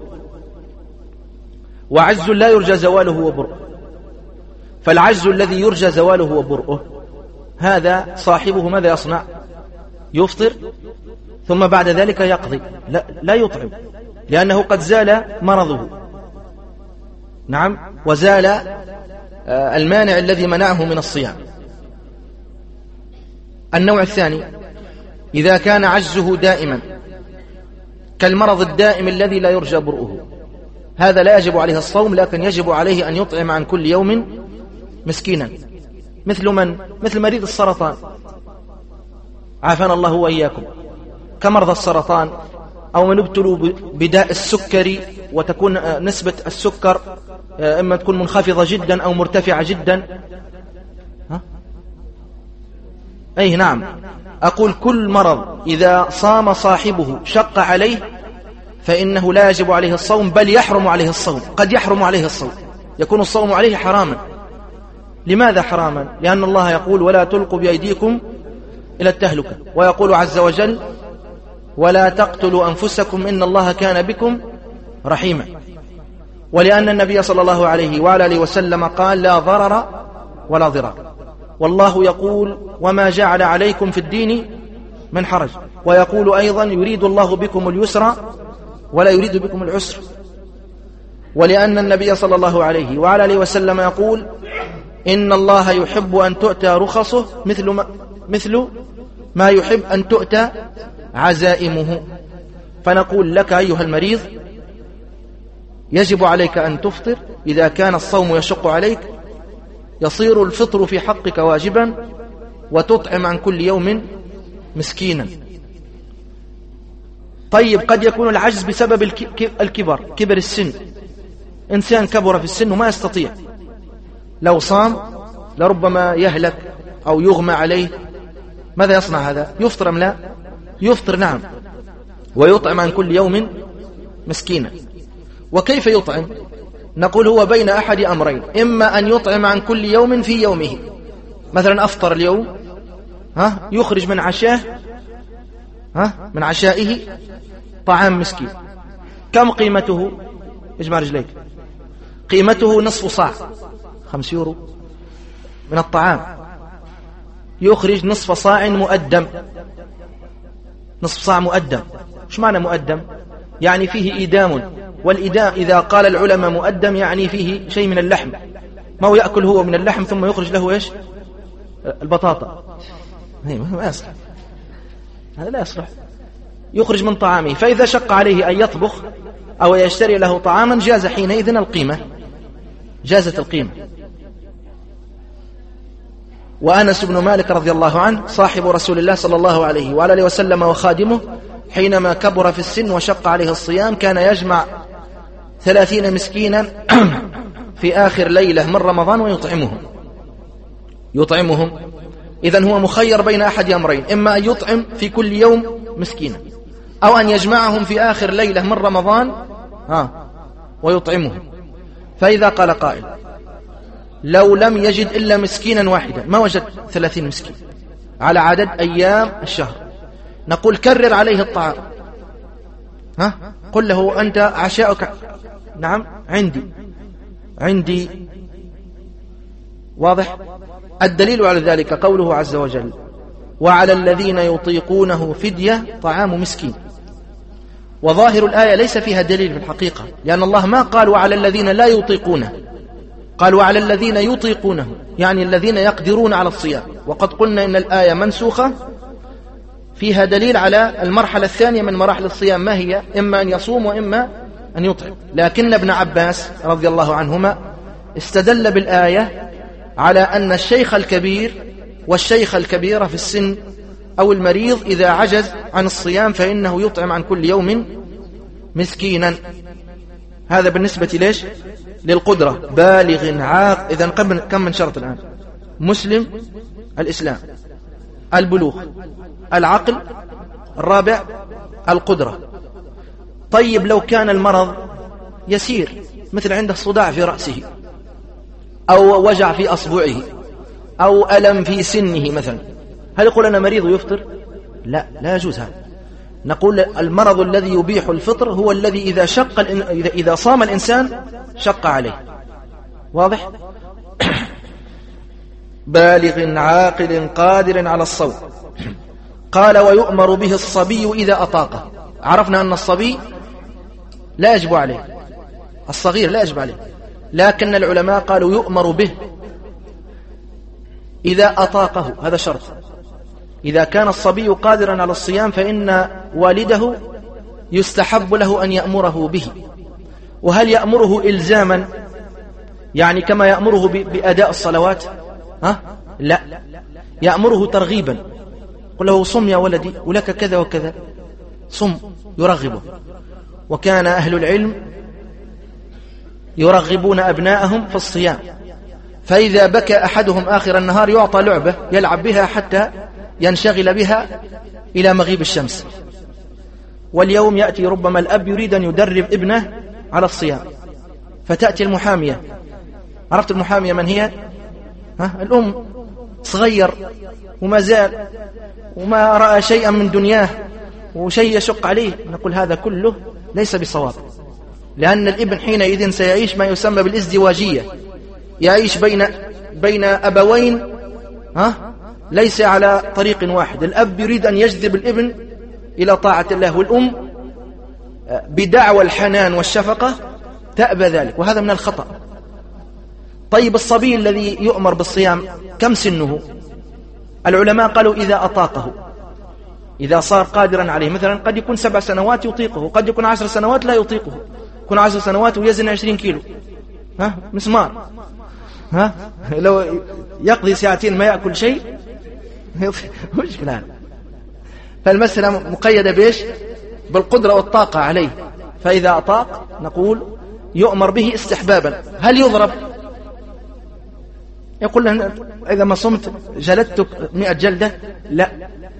وعجز لا يرجى زواله وبرؤه. فالعجز الذي يرجى زواله وبرؤه هذا صاحبه ماذا يصنع؟ يفطر ثم بعد ذلك يقضي، لا يطعم، لأنه قد زال مرضه، نعم، وزال المانع الذي منعه من الصيام. النوع الثاني: إذا كان عجزه دائما كالمرض الدائم الذي لا يرجى برؤه، هذا لا يجب عليه الصوم، لكن يجب عليه أن يطعم عن كل يوم مسكينا. مثل من؟ مثل مريض السرطان، عافانا الله وإياكم، كمرض السرطان، أو من ابتلوا بداء السكري وتكون نسبة السكر إما تكون منخفضة جدا أو مرتفعة جدا. أي نعم، أقول كل مرض إذا صام صاحبه شق عليه فإنه لا يجب عليه الصوم، بل يحرم عليه الصوم. قد يحرم عليه الصوم، يكون الصوم عليه حراما. لماذا حراما؟ لأن الله يقول: ولا تلقوا بأيديكم إلى التهلكة، ويقول عز وجل: ولا تقتلوا أنفسكم إن الله كان بكم رحيما. ولأن النبي صلى الله عليه وعلى آله وسلم قال: لا ضرر ولا ضرار. والله يقول: وما جعل عليكم في الدين من حرج. ويقول أيضا: يريد الله بكم اليسر ولا يريد بكم العسر. ولأن النبي صلى الله عليه وعلى آله وسلم يقول: إن الله يحب أن تؤتى رخصه مثل ما يحب أن تؤتى عزائمه. فنقول لك أيها المريض: يجب عليك أن تفطر إذا كان الصوم يشق عليك، يصير الفطر في حقك واجبا، وتطعم عن كل يوم مسكينا. طيب، قد يكون العجز بسبب الكبر، كبر السن، إنسان كبر في السن وما يستطيع، لو صام لربما يهلك أو يغمى عليه، ماذا يصنع هذا؟ يفطر أم لا؟ يفطر، نعم، ويطعم عن كل يوم مسكينا. وكيف يطعم؟ نقول هو بين أحد أمرين: إما أن يطعم عن كل يوم في يومه، مثلا أفطر اليوم، يخرج من عشاه، من عشائه طعام مسكين. كم قيمته؟ اجمع رجليك. قيمته نصف صاع، 5 يورو من الطعام، يخرج نصف صاع مؤدم. نصف صاع مؤدم، ايش معنى مؤدم؟ يعني فيه إيدام، والإيدام إذا قال العلماء مؤدم يعني فيه شيء من اللحم، ما هو يأكل هو من اللحم ثم يخرج له إيش؟ البطاطا. ما يصلح، هذا لا يصلح، يخرج من طعامه. فإذا شق عليه أن يطبخ أو يشتري له طعاما جاز حينئذ القيمة، جازت القيمة. وأنس بن مالك رضي الله عنه صاحب رسول الله صلى الله عليه وعلى آله وسلم وخادمه، حينما كبر في السن وشق عليه الصيام كان يجمع 30 مسكينا في آخر ليلة من رمضان ويطعمهم. إذن هو مخير بين أحد أمرين: إما أن يطعم في كل يوم مسكينا، أو أن يجمعهم في آخر ليلة من رمضان ويطعمهم. فإذا قال قائل: لو لم يجد إلا مسكينا واحدا، ما وجد 30 مسكين على عدد أيام الشهر، نقول: كرر عليه الطعام، قل له: أنت عشاؤك، نعم، عندي. واضح؟ الدليل على ذلك قوله عز وجل: وعلى الذين يطيقونه فدية طعام مسكين. وظاهر الآية ليس فيها دليل في الحقيقة، لأن الله ما قال وعلى الذين لا يطيقونه، قال وعلى الذين يطيقونه، يعني الذين يقدرون على الصيام. وقد قلنا إن الآية منسوخة، فيها دليل على المرحلة الثانية من مراحل الصيام، ما هي؟ إما أن يصوم وإما أن يطعم. لكن ابن عباس رضي الله عنهما استدل بالآية على أن الشيخ الكبير والشيخ الكبيرة في السن أو المريض إذا عجز عن الصيام فإنه يطعم عن كل يوم مسكينا. هذا بالنسبة ليش؟ للقدرة، بالغ عاق. إذن كم من شرط الآن؟ مسلم، الإسلام، البلوغ، العقل، الرابع القدرة. طيب، لو كان المرض يسير، مثل عنده صداع في رأسه أو وجع في أصبعه أو ألم في سنه مثلا، هل يقول أنا مريض ويفطر؟ لا، لا يجوز هذا. نقول المرض الذي يبيح الفطر هو الذي إذا صام الإنسان شق عليه. واضح؟ بالغ عاقل قادر على الصوم. قال ويؤمر به الصبي إذا أطاقه. عرفنا أن الصبي لا يجب عليه، الصغير لا يجب عليه، لكن العلماء قالوا يؤمر به إذا أطاقه، هذا شرط. إذا كان الصبي قادرا على الصيام فإن والده يستحب له أن يأمره به. وهل يأمره إلزاما يعني كما يأمره بأداء الصلوات؟ لا، يأمره ترغيبا، قل له صم يا ولدي ولك كذا وكذا، صم، يرغبه. وكان أهل العلم يرغبون أبناءهم في الصيام، فإذا بكى أحدهم آخر النهار يعطى لعبة يلعب بها حتى ينشغل بها إلى مغيب الشمس. واليوم يأتي ربما الأب يريد أن يدرب ابنه على الصيام، فتأتي المحامية. عرفت المحامية من هي؟ الأم، صغير وما زال وما رأى شيئا من دنياه وشيء يشق عليه. نقول هذا كله ليس بصواب، لأن الابن حينئذ سيعيش ما يسمى بالازدواجية، يعيش بين أبوين ليس على طريق واحد. الأب يريد أن يجذب الابن إلى طاعة الله، والأم بدعوى الحنان والشفقة تأبى ذلك، وهذا من الخطأ. طيب الصبي الذي يؤمر بالصيام كم سنه؟ العلماء قالوا إذا أطاقه، إذا صار قادرا عليه. مثلا قد يكون 7 سنوات يطيقه، قد يكون 10 سنوات لا يطيقه، يكون 10 سنوات ويزن 20 كيلو مسمار، لو يقضي ساعتين ما يأكل شيء وش فلان. فالمسألة مقيدة بإيش؟ بالقدرة والطاقة عليه. فإذا أطاق نقول يؤمر به استحبابا. هل يضرب؟ يقول له إذا ما صمت جلدتك 100 جلدة؟ لا.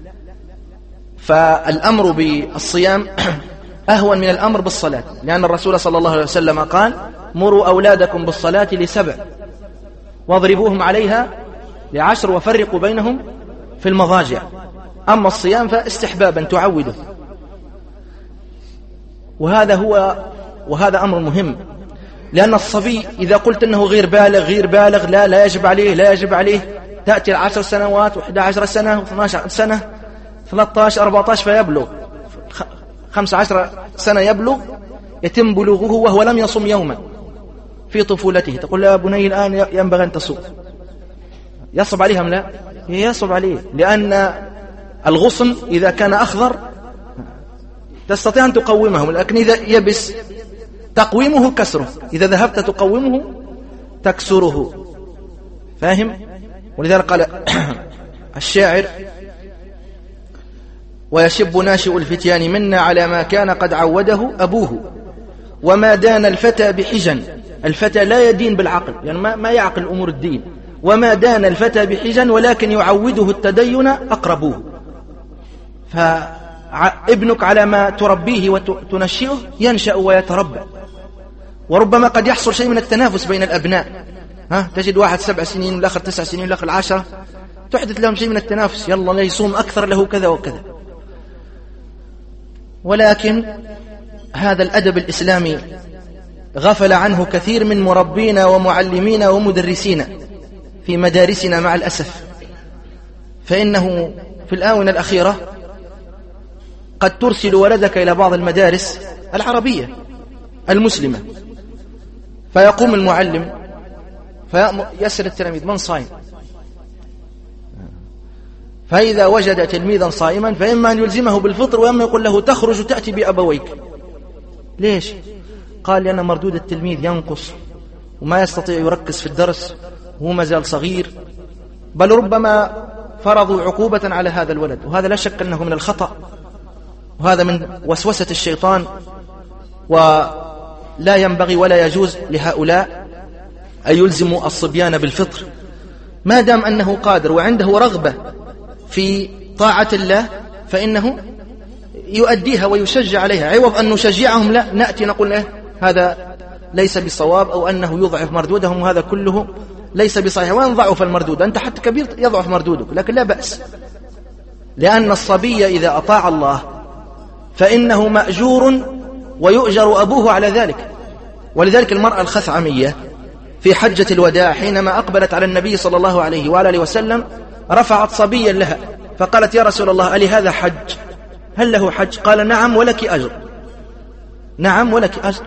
فالأمر بالصيام أهون من الأمر بالصلاة، لأن الرسول صلى الله عليه وسلم قال مروا أولادكم بالصلاة ل7 واضربوهم عليها ل10 وفرقوا بينهم في المضاجع. أما الصيام فاستحبابا تعوده. وهذا أمر مهم، لأن الصبي إذا قلت أنه غير بالغ لا يجب عليه، تأتي 10 سنوات و11 سنة و12 سنة 13 14 فيبلغ 15 سنة يبلغ، يتم بلوغه وهو لم يصم يوما في طفولته. تقول يا بني الآن ينبغي أن تصوم، يصب عليهم؟ لا، يصب عليه، لأن الغصن إذا كان أخضر تستطيع أن تقومه، لكن إذا يبس تقويمه كسره، إذا ذهبت تقومه تكسره. فاهم؟ ولذلك قال الشاعر ويشب ناشئ الفتيان منا على ما كان قد عوده أبوه وما دان الفتى بحجن. الفتى لا يدين بالعقل، يعني ما يعقل أمور الدين. وما دان الفتى بحجن ولكن يعوده التدين أقربوه. فابنك على ما تربيه وتنشئه ينشأ ويتربى. وربما قد يحصل شيء من التنافس بين الأبناء، تجد واحد 7 سنين والآخر 9 سنين والآخر 10، تحدث لهم شيء من التنافس، يلا لا يصوم أكثر له كذا وكذا. ولكن هذا الأدب الإسلامي غفل عنه كثير من مربينا ومعلمينا ومدرسينا في مدارسنا مع الأسف. فإنه في الآونة الأخيرة قد ترسل ولدك إلى بعض المدارس العربية المسلمة، فيقوم المعلم فيسأل التلاميذ من صائم؟ فإذا وجد تلميذا صائما فإما أن يلزمه بالفطر، وإما يقول له تخرج تأتي بأبويك. ليش؟ قال لأن مردود التلميذ ينقص وما يستطيع يركز في الدرس وهو ما زال صغير، بل ربما فرضوا عقوبة على هذا الولد. وهذا لا شك أنه من الخطأ، وهذا من وسوسة الشيطان، ولا ينبغي ولا يجوز لهؤلاء أن يلزموا الصبيان بالفطر ما دام أنه قادر وعنده رغبة في طاعة الله، فإنه يؤديها ويشجع عليها، عوض أن نشجعهم لا نأتي نقول له هذا ليس بصواب أو أنه يضعف مردودهم، وهذا كله ليس بصحيح. وإن ضعف المردود، أنت حتى كبير يضعف مردودك، لكن لا بأس، لأن الصبي إذا أطاع الله فإنه مأجور ويؤجر أبوه على ذلك. ولذلك المرأة الخثعمية في حجة الوداع حينما أقبلت على النبي صلى الله عليه وآله وسلم رفعت صبيا لها فقالت: يا رسول الله، ألي هذا حج؟ هل له حج؟ قال: نعم ولك أجر، نعم ولك أجر.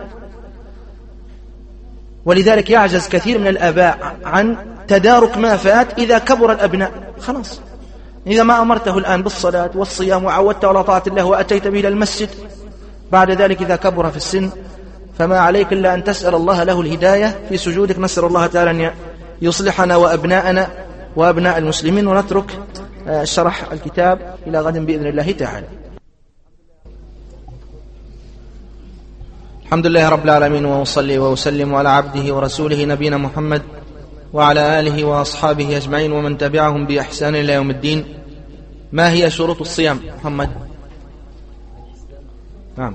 ولذلك يعجز كثير من الآباء عن تدارك ما فات إذا كبر الأبناء. خلاص، إذا ما أمرته الآن بالصلاة والصيام وعودته على طاعة الله وأتيت به إلى المسجد، بعد ذلك إذا كبر في السن فما عليك إلا أن تسأل الله له الهداية في سجودك. نسأل الله تعالى أن يصلحنا وأبناءنا وأبناء المسلمين، ونترك شرح الكتاب إلى غد بإذن الله تعالى. الحمد لله رب العالمين، وأصلي وأسلم على عبده ورسوله نبينا محمد وعلى آله وأصحابه أجمعين ومن تبعهم بإحسان إلى يوم الدين. ما هي شروط الصيام محمد؟ نعم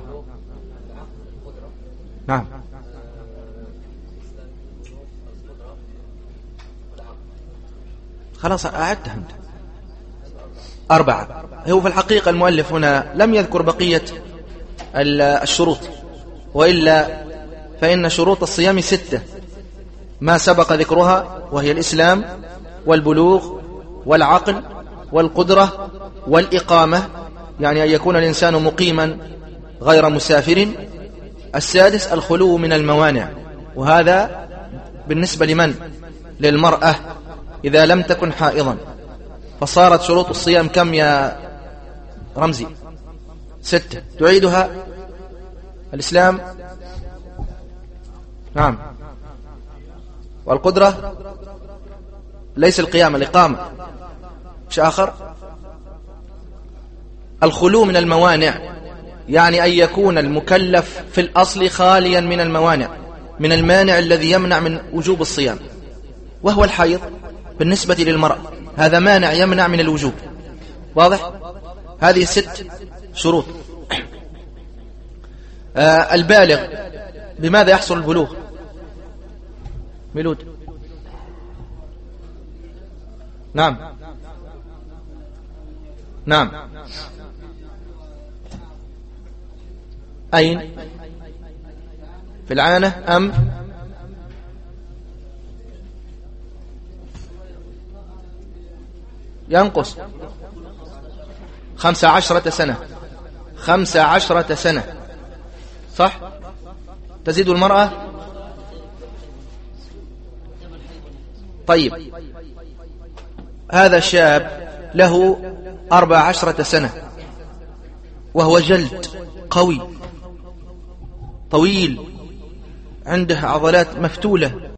نعم خلاص أعدتها أنت 4. هو في الحقيقة المؤلف هنا لم يذكر بقية الشروط، وإلا فإن شروط الصيام 6 ما سبق ذكرها، وهي الإسلام والبلوغ والعقل والقدرة والإقامة، يعني أن يكون الإنسان مقيما غير مسافر. 6 الخلو من الموانع، وهذا بالنسبة لمن؟ للمرأة إذا لم تكن حائضا. فصارت شروط الصيام كم يا رمزي؟ 6. تعيدها؟ الإسلام، نعم، والقدرة، ليس القيام، الإقامة. مش آخر؟ الخلو من الموانع، يعني أن يكون المكلف في الأصل خاليا من الموانع، من المانع الذي يمنع من وجوب الصيام، وهو الحيض بالنسبة للمرأة، هذا مانع يمنع من الوجوب. واضح؟ هذه 6 شروط. البالغ، بماذا يحصل البلوغ؟ ميلود، نعم نعم. أين؟ في العانة أم ينقص؟ 15 سنة. 15 سنة، صح؟ تزيد المرأة؟ طيب، هذا شاب له 14 سنة وهو جلد قوي طويل، عنده عضلات مفتولة،